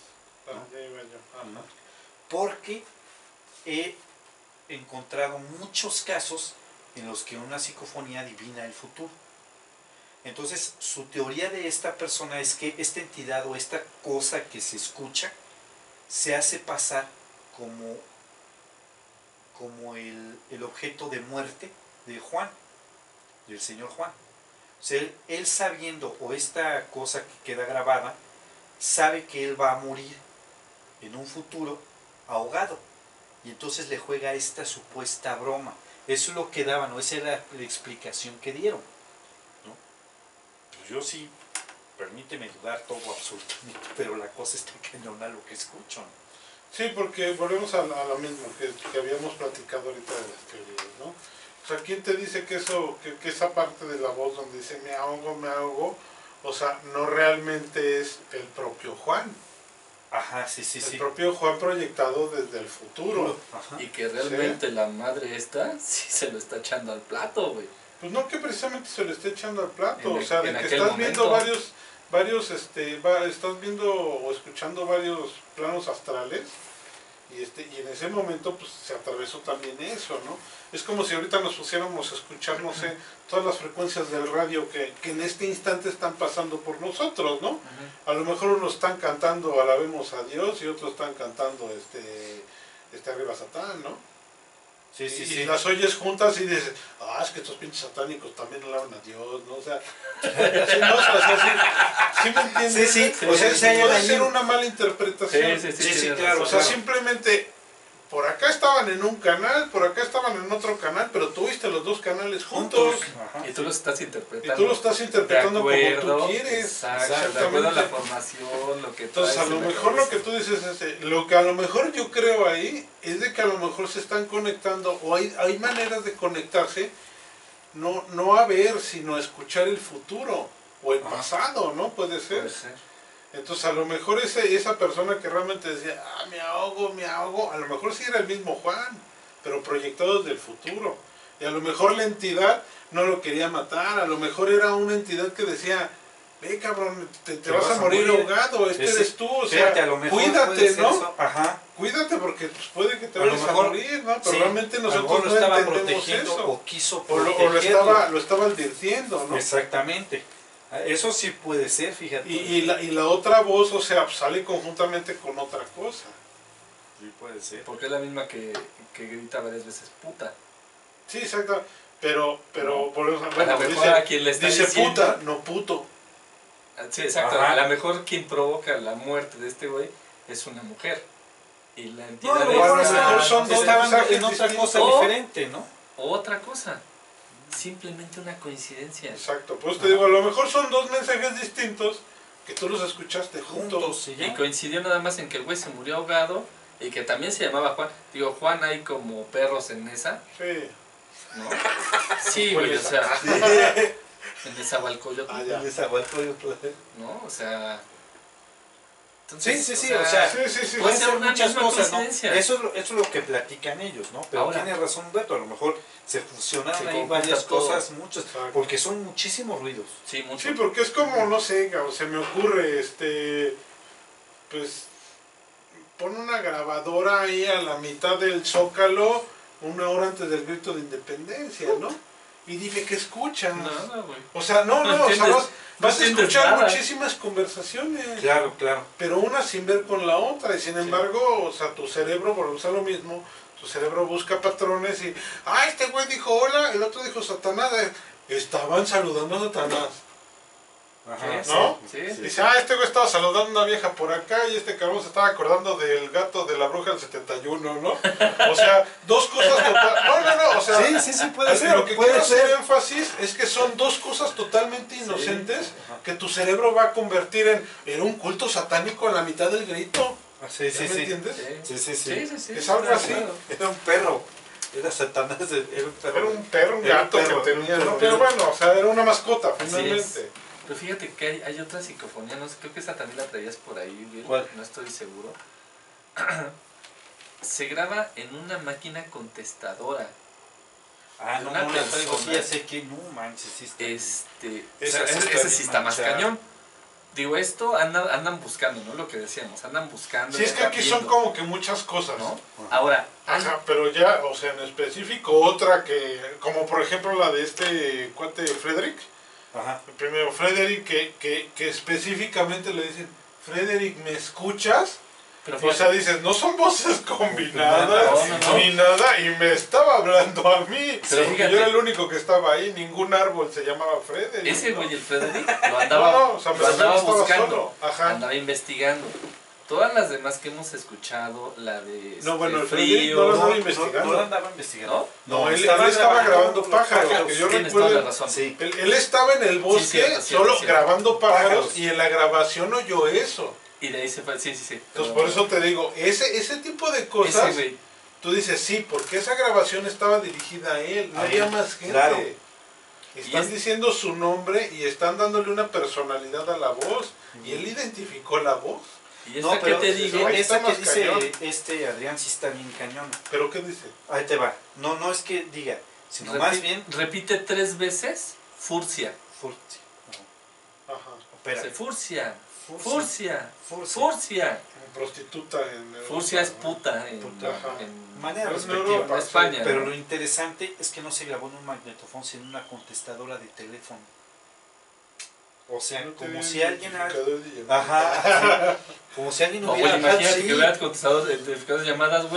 ¿No? Porque he encontrado muchos casos en los que una psicofonía adivina el futuro. Entonces, su teoría de esta persona es que esta entidad o esta cosa que se escucha se hace pasar como el objeto de muerte de Juan, del señor Juan. O sea, él sabiendo, o esta cosa que queda grabada, sabe que él va a morir en un futuro ahogado. Y entonces le juega esta supuesta broma. Eso es lo que daban, ¿no? Esa era la explicación que dieron, ¿no? Pues yo sí, permíteme dudar todo absolutamente, pero la cosa está cañona lo que escucho, ¿no? Sí, porque volvemos a lo mismo que habíamos platicado ahorita de las teorías, ¿no? O sea, ¿quién te dice que esa parte de la voz donde dice me ahogo, o sea, no realmente es el propio Juan? Ajá, sí. El propio Juan proyectado desde el futuro. Ajá. Y que realmente la madre esta sí se lo está echando al plato, güey. Pues no que precisamente se lo esté echando al plato, o sea, de que estás viendo estás viendo o escuchando varios planos astrales y en ese momento pues se atravesó también eso, ¿no? Es como si ahorita nos pusiéramos a escuchar, no sé, todas las frecuencias del radio que en este instante están pasando por nosotros, ¿no? A lo mejor unos están cantando alabemos a Dios y otros están cantando arriba Satán, ¿no? Sí, sí, y sí. las oyes juntas y dices, es que estos pinches satánicos también alaban a Dios, ¿no? O sea, sí, no, o sea, sí me entiendes. Sí, sí, O sea, sí, hay puede ahí- ser una mala interpretación. Sí, Sí, tienes claro, O razón. sea, simplemente por acá estaban en un canal, por acá estaban en otro canal, pero tú viste los dos canales juntos. Ajá. Y tú lo estás Y interpretando. tú lo estás interpretando de acuerdo, como tú quieres. Exacto, de acuerdo a la formación, lo que Entonces, a traes lo en la mejor lo cabeza. que tú dices es, lo que a lo mejor yo creo ahí es de que a lo mejor se están conectando, o hay maneras de conectarse, no a ver, sino a escuchar el futuro, o el pasado, ¿no? Puede ser. Puede ser. Entonces, a lo mejor esa persona que realmente decía, me ahogo, a lo mejor sí era el mismo Juan, pero proyectado desde el futuro. Y a lo mejor la entidad no lo quería matar, a lo mejor era una entidad que decía, ve cabrón, te vas a morir ahogado, eres tú, o sea, Fíjate, a lo mejor puede cuídate, ser ¿no? eso. Ajá. Cuídate porque pues, puede que te A lo vayas a mejor, morir, ¿no? Pero sí, realmente a lo nosotros mejor no lo estaba entendemos protegiendo eso. o quiso O lo protegerlo. estaba advirtiendo, ¿no? Exactamente. Eso sí puede ser, fíjate. Y la otra voz, o sea, sale conjuntamente con otra cosa. Sí puede ser. Porque es la misma que grita varias veces puta. Sí, exacto. Pero por eso, A lo bueno, mejor a quien le está dice diciendo. puta, no puto. Sí, exacto. Ajá. A lo mejor quien provoca la muerte de este güey es una mujer. Y la No, entidad a lo mejor mejor son dos estaban mensajes en otra distintos. cosa O- diferente, ¿no? otra cosa. Simplemente una coincidencia. Exacto. Pues te digo, a lo mejor son dos mensajes distintos que tú los escuchaste juntos. Juntos, y Y ya. coincidió nada más en que el güey se murió ahogado y que también se llamaba Juan. Digo, Juan hay como perros en esa, Sí. ¿no? Sí, güey, o sea, en Nezahualcóyotl, Ya. ¿no? O sea... Sí, sí, sí, o sea, Sí, sí, sí. puede pueden ser ser una muchas misma cosas, ¿no? coincidencia. Eso es lo que platican ellos, ¿no? Pero Ahora, tiene razón Beto, a lo mejor se fusionaron se ahí conjunta varias todo. cosas, muchas, Exacto. porque son muchísimos ruidos. Sí, mucho. Sí, porque es como, no sé, o se me ocurre, pues, pon una grabadora ahí a la mitad del Zócalo, una hora antes del grito de independencia, ¿no? Y dime qué escuchas. Nada, güey. O sea, no, No o sea, entiendes- vas no a entiendes escuchar nada. muchísimas conversaciones, Claro, claro. pero una sin ver con la otra, y sin embargo, o sea, tu cerebro, volvemos a lo mismo, tu cerebro busca patrones y, este güey dijo hola, el otro dijo Satanás, estaban saludando a Satanás. Ajá, Sí, ¿no? Sí, sí. Dice, este güey estaba saludando a una vieja por acá y este cabrón se estaba acordando del gato de la bruja del 71, ¿no? O sea, dos cosas total... No, o sea... Sí, sí, sí, puede ser. Lo que puede quiero hacer ser. énfasis es que son dos cosas totalmente inocentes Ajá. que tu cerebro va a convertir en un culto satánico en la mitad del grito. Sí, ¿Ya sí, me sí. entiendes? Sí, sí, sí. Sí, sí, sí. Es algo de así. acuerdo. Era un perro. Era Satanás, era un perro. Era un perro, un Era un gato perro, que tenía, era un ¿no? perro. Pero bueno, o sea, era una mascota, Así finalmente. Pero fíjate que hay otra psicofonía, no sé, creo que esa también la traías por ahí, Bill, ¿Cuál? no estoy seguro. Se graba en una máquina contestadora. Ah, no, Una no, la traigo, persona. sí, ya sé que no manches, sí está. O sea, Esa sí está ese bien sí está más manchada. cañón. Digo, esto andan buscando, ¿no? Lo que decíamos, andan buscando. Sí, es que aquí son viendo, como que muchas cosas. ¿no? Ahora, Ajá, pero ya, o sea, en específico otra que, como por ejemplo la de este cuate Frederick, Ajá. el primero Frederick, que específicamente le dicen, Frederick, ¿me escuchas? pero O fíjate, sea, dices, no son voces combinadas, No. ni nada, y me estaba hablando a mí. Pero Porque fíjate. yo era el único que estaba ahí, ningún árbol se llamaba Frederick. ese ¿no? güey, el Frederick, lo andaba, No, o sea, lo andaba estaba buscando, solo. Ajá. andaba investigando. Todas las demás que hemos escuchado, la de No, bueno, el el Frederick frío, no lo No, estaba no, investigando. no andaba investigando. ¿no? No, él estaba grabando pájaros, que yo Tienes toda la recuerdo. razón. Sí. Él estaba en el bosque cierto, solo cierto. grabando pájaros, Pájaros. y en la grabación oyó eso. Y de ahí se fue, sí. Entonces pero- por eso te digo, ese tipo de ese cosas, güey, tú dices sí, porque esa grabación estaba dirigida a él, no A había él, más gente. claro. Están Y es- diciendo su nombre y están dándole una personalidad a la voz, y él identificó la voz. y esta que te digo, ahí está esa que más dice cañón. Adrián sí está bien cañón. ¿Pero qué dice? Ahí te va. No es que diga, sino más bien repite 3 veces furcia. furti. Ajá, Espera. Dice, furcia, Furcia. furcia, Furcia. furcia. como prostituta en Europa, Furcia es ¿no? puta en, Puta, ajá. en- Manera En respectiva. Europa, en España. Pero ¿no? lo interesante es que no se grabó en un magnetofón, sino en una contestadora de teléfono. O sea, No como tenía si alguien... identificador de llamada. Ajá, sí. Como si alguien No, hubiera... güey, imagínate sí. que hubieras contestado de llamadas, güey.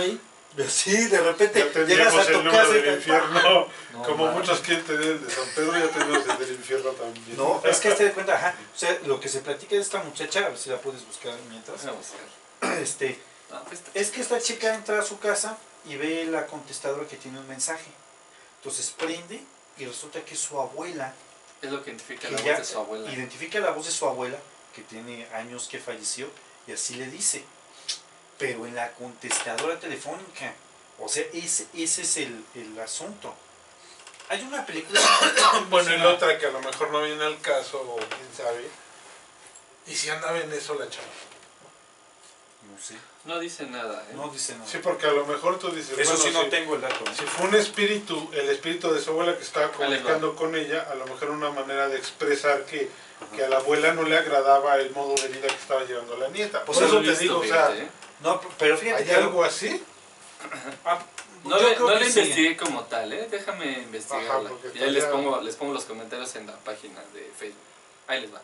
Sí, de repente Ya llegas teníamos a el tu número casa y del te... infierno. No, Como man. muchos quieren tener el de San Pedro, ya tenemos el del infierno también. No, es que te das cuenta, ajá. O sea, lo que se platica de esta muchacha, a ver si la puedes buscar mientras. Vamos a ver. No, pues está Es que esta chica entra a su casa y ve la contestadora que tiene un mensaje. Entonces prende y resulta que es su abuela. Es lo que identifica Que la voz ya de su abuela. identifica la voz de su abuela, que tiene años que falleció, y así le dice. Pero en la contestadora telefónica. O sea, ese es el asunto. Hay una película... Bueno, y la otra que a lo mejor no viene al caso, o quién sabe. ¿Y si andaba en eso la chava? No sé, No dice nada, ¿eh? no dice nada. Sí, porque a lo mejor tú dices, Eso bueno, sí no si, tengo el dato. si fue un espíritu, el espíritu de su abuela que estaba Ahí les comunicando con ella, a lo mejor una manera de expresar que a la abuela no le agradaba el modo de vida que estaba llevando la nieta. Por sea, eso lo he te visto, digo, o fíjate, sea, ¿eh? No, pero fíjate ¿hay que algo así? No, yo le, creo no que le sí. investigué como tal, ¿eh? Déjame investigarla. Ajá, porque Y ahí les estaría- pongo los comentarios en la página de Facebook. Ahí les va.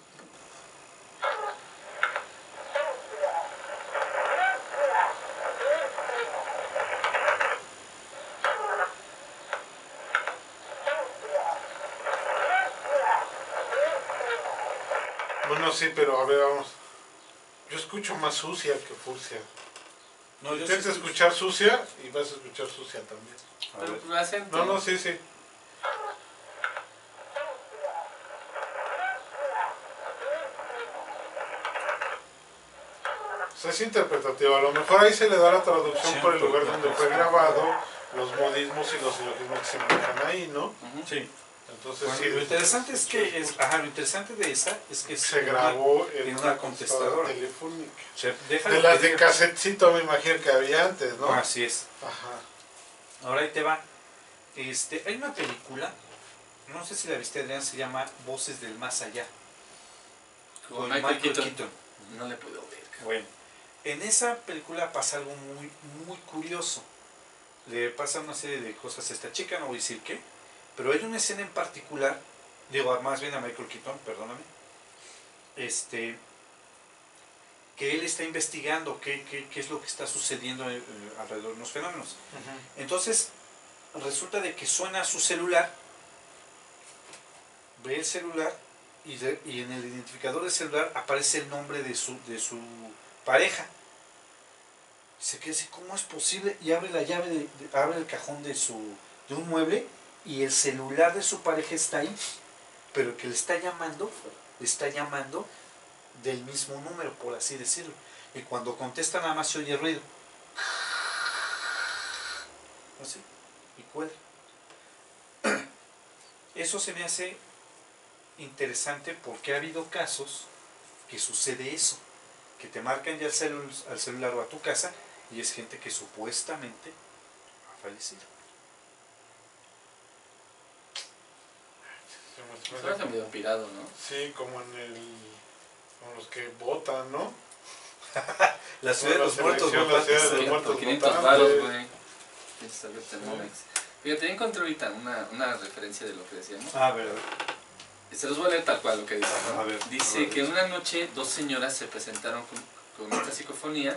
Bueno, sí, pero a ver, vamos. Yo escucho más sucia que furcia. No, yo Intenta sí escuchar sucia y vas a escuchar sucia también. A Pero ver. pues, acento. No, no, sí, sí. O sea, es interpretativo. A lo mejor ahí se le da la traducción por el lugar donde fue grabado, los modismos y los silogismos que se manejan ahí, ¿no? Ujú. Sí. Entonces, Bueno, sí, lo interesante es que lo interesante de esa es que se en grabó en en una una contestadora. contestadora telefónica. O sea, De déjalo las que de diga. casetcito me imagino que había antes, ¿no? Así es. Ajá. Ahora ahí te va. Hay una película, no sé si la viste, Adrián, se llama Voces del Más Allá. Con Michael Keaton. No le puedo ver. cabrón. Bueno, en esa película pasa algo muy, muy curioso. Le pasa una serie de cosas a esta chica, no voy a decir qué, pero hay una escena en particular, digo, más bien a Michael Keaton, perdóname, que él está investigando qué es lo que está sucediendo alrededor de los fenómenos. Entonces, resulta de que suena su celular, ve el celular y en el identificador del celular aparece el nombre de su pareja. Se queda así, ¿cómo es posible? Y abre la llave, abre el cajón de un mueble y el celular de su pareja está ahí, pero el que le está llamando del mismo número, por así decirlo. Y cuando contesta nada más se oye ruido. Así, y cuelga. Eso se me hace interesante porque ha habido casos que sucede eso, que te marcan ya al celular o a tu casa y es gente que supuestamente ha fallecido. Se me hace medio pirado, ¿no? Sí, como como los que votan, ¿no? La ciudad de los muertos selección, la ciudad de los Sí, muertos por 500 votantes. varos, güey. Es algo Thermomix. Fíjate, ya encontré ahorita una referencia de lo que decíamos. A ver, Se los voy a leer tal cual lo que dice, ¿no? A ver, Dice a ver. que una noche dos señoras se presentaron con esta psicofonía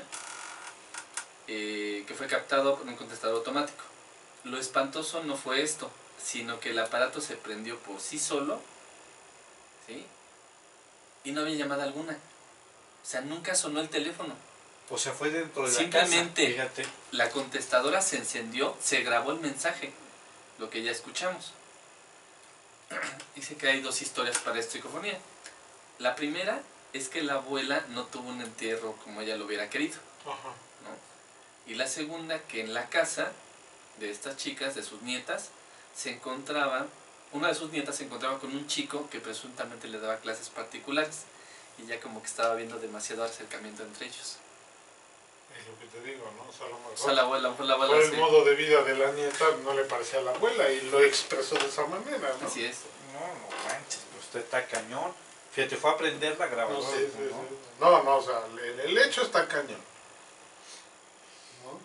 que fue captado por un contestador automático. Lo espantoso no fue esto, sino que el aparato se prendió por sí solo, ¿sí? Y no había llamada alguna. O sea, nunca sonó el teléfono. o sea, fue dentro de la Simplemente. casa. Fíjate. La contestadora se encendió, se grabó el mensaje, lo que ya escuchamos. Dice que hay dos historias para esta psicofonía. La primera es que la abuela no tuvo un entierro como ella lo hubiera querido, Ajá. ¿no? Y la segunda, que en la casa de estas chicas, de sus nietas, una de sus nietas se encontraba con un chico que presuntamente le daba clases particulares y ya como que estaba viendo demasiado acercamiento entre ellos. Es lo que te digo, ¿no? O sea, a lo mejor, O sea, la abuela por el sí. modo de vida de la nieta no le parecía a la abuela y lo expresó de esa manera, ¿no? Así es. No manches, pues usted está cañón. Fíjate, fue a prender la No, grabadora. sí, sí, ¿no? sí. No, o sea, el hecho está cañón. ¿No?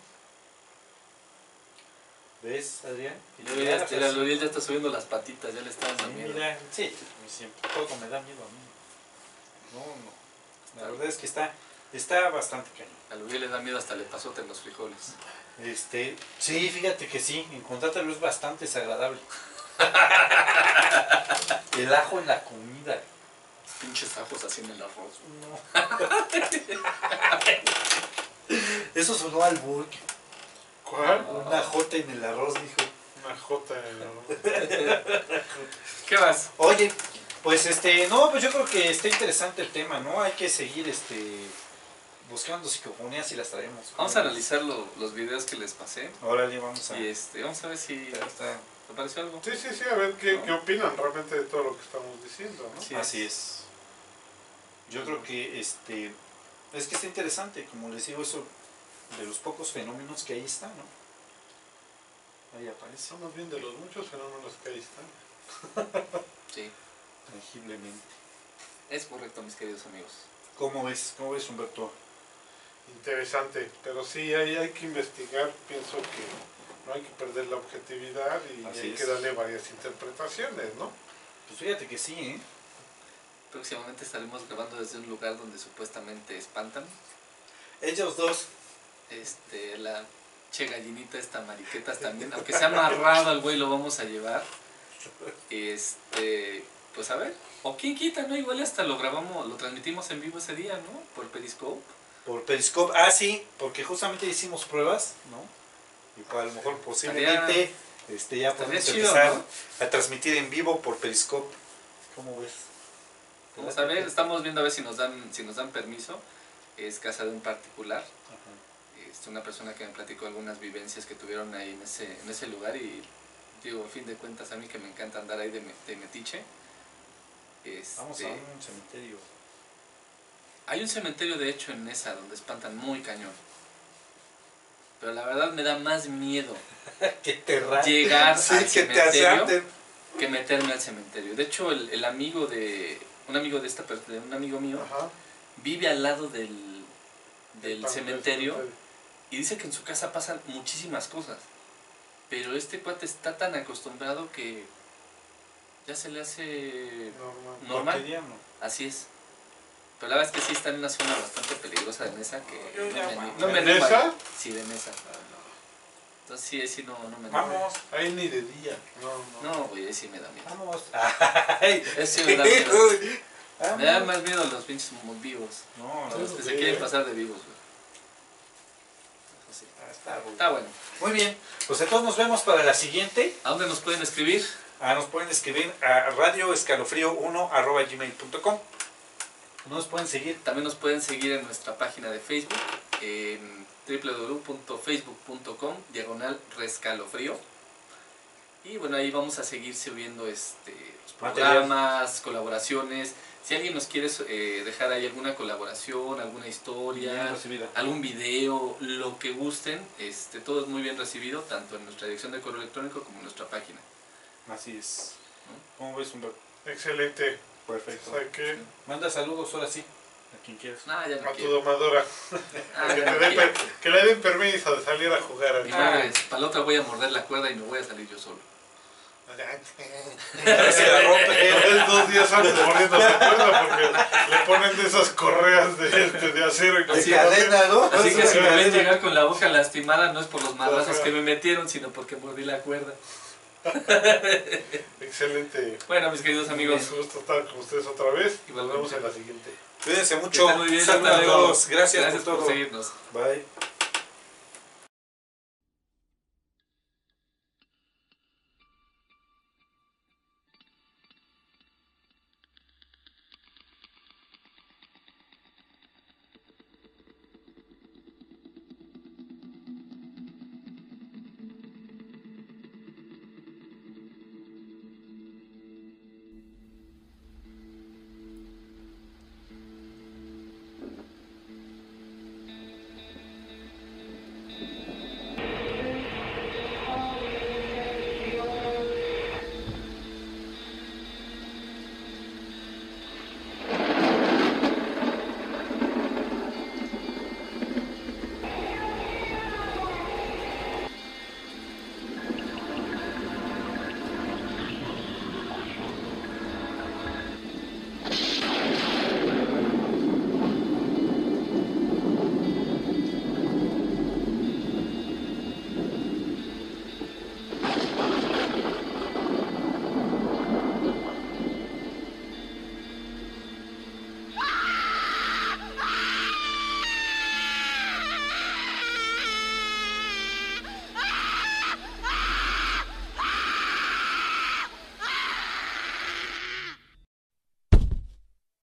¿Ves, Adrián? El Luriel ya está subiendo las patitas, ya le está dando miedo. Mira, sí, siempre, todo me da miedo a mí. No. La verdad es que está Está bastante cañón. A Uriel le da miedo hasta le pasote en los frijoles. Sí, fíjate que sí, encontrártelo es bastante desagradable. El ajo en la comida. Pinches ajos así en el arroz. No. Eso sonó al burk. ¿Cuál? Una jota en el arroz, dijo. Una J. ¿Qué vas? Oye, pues no, pues yo creo que está interesante el tema, ¿no? Hay que seguir buscando psicofonías y las traemos. Vamos a analizar los videos que les pasé. Órale, vamos a. Y vamos a ver si te pareció algo. Sí, a ver qué ¿No? opinan realmente de todo lo que estamos diciendo, ¿no? Sí. Así es. Yo creo que es que está interesante, como les digo, eso de los pocos fenómenos que ahí están, ¿no? Ahí aparece Son más bien de los muchos fenómenos que ahí están. Sí, tangiblemente. es correcto, mis queridos amigos. ¿Cómo ves, Humberto? Interesante, pero sí hay que investigar, pienso que no hay que perder la objetividad y Así hay es. que darle varias interpretaciones, ¿no? Pues fíjate que sí, ¿eh? Próximamente estaremos grabando desde un lugar donde supuestamente espantan. Ellos dos. La che gallinita, esta mariquetas también. Aunque sea amarrado al güey, lo vamos a llevar. Pues a ver. O quién quita, ¿no? Igual hasta lo grabamos, lo transmitimos en vivo ese día, ¿no? Por Periscope. Por Periscope. Ah, sí, porque justamente hicimos pruebas, ¿no? Y pues a lo mejor posiblemente ya podemos chido, empezar ¿no? a transmitir en vivo por Periscope. ¿Cómo ves? Vamos a ver, estamos viendo a ver si nos dan permiso. Es casa de un particular. Ajá. Una persona que me platicó algunas vivencias que tuvieron ahí en ese lugar y digo, a fin de cuentas a mí que me encanta andar ahí de metiche. Vamos a un cementerio. Hay un cementerio de hecho en Nesa donde espantan muy cañón. Pero la verdad me da más miedo Que te llegar sí, al que cementerio te asalten. que meterme al cementerio. De hecho, un amigo de un amigo mío Ajá. vive al lado del Del cementerio y dice que en su casa pasan muchísimas cosas. Pero este cuate está tan acostumbrado que ya se le hace normal. Cotidiano. Así es. Pero la verdad es que sí está en una zona bastante peligrosa de Nesa que ¿De me animo Nesa? ahí. Sí, de Nesa. Entonces sí no me animo. Vamos, Ahí ni de día. No, güey, ahí sí me da miedo. vamos. Ay, Eso sí me da miedo. vamos. Me dan más miedo los pinches vivos. No, Los no. que se quieren pasar de vivos, güey. Eso sí. Está bueno. Muy bien, pues entonces nos vemos para la siguiente. ¿A dónde nos pueden escribir? Nos pueden escribir a radioescalofrío1@gmail.com. Nos pueden seguir. También nos pueden seguir en nuestra página de Facebook, en www.facebook.com/rescalofrío. Y bueno, ahí vamos a seguir subiendo los programas, colaboraciones. Si alguien nos quiere dejar ahí alguna colaboración, alguna historia, algún video, lo que gusten, todo es muy bien recibido, tanto en nuestra dirección de correo electrónico como en nuestra página. Así es. ¿Cómo ves, Humberto? Excelente. Perfecto. ¿Sabes qué? Manda saludos ahora sí, a quien quieras. Ya no A tu quiero. domadora. Ya no quiero. Que le den permiso de salir a jugar. Mi madre, para la otra voy a morder la cuerda y me voy a salir yo solo. Se la rompe. Es 2 días antes mordiendo la cuerda porque le ponen de esas correas de acero y Así De cadena, ¿no? Así que si me ven llegar con la boca lastimada no es por los madrazos que me metieron, sino porque mordí la cuerda. Excelente. Bueno, mis queridos amigos, Un gusto estar con ustedes otra vez. Nos Igualmente. vemos en la siguiente. Cuídense que mucho. estén muy bien. Hasta luego. Saludos. Gracias por por todo. seguirnos. Bye.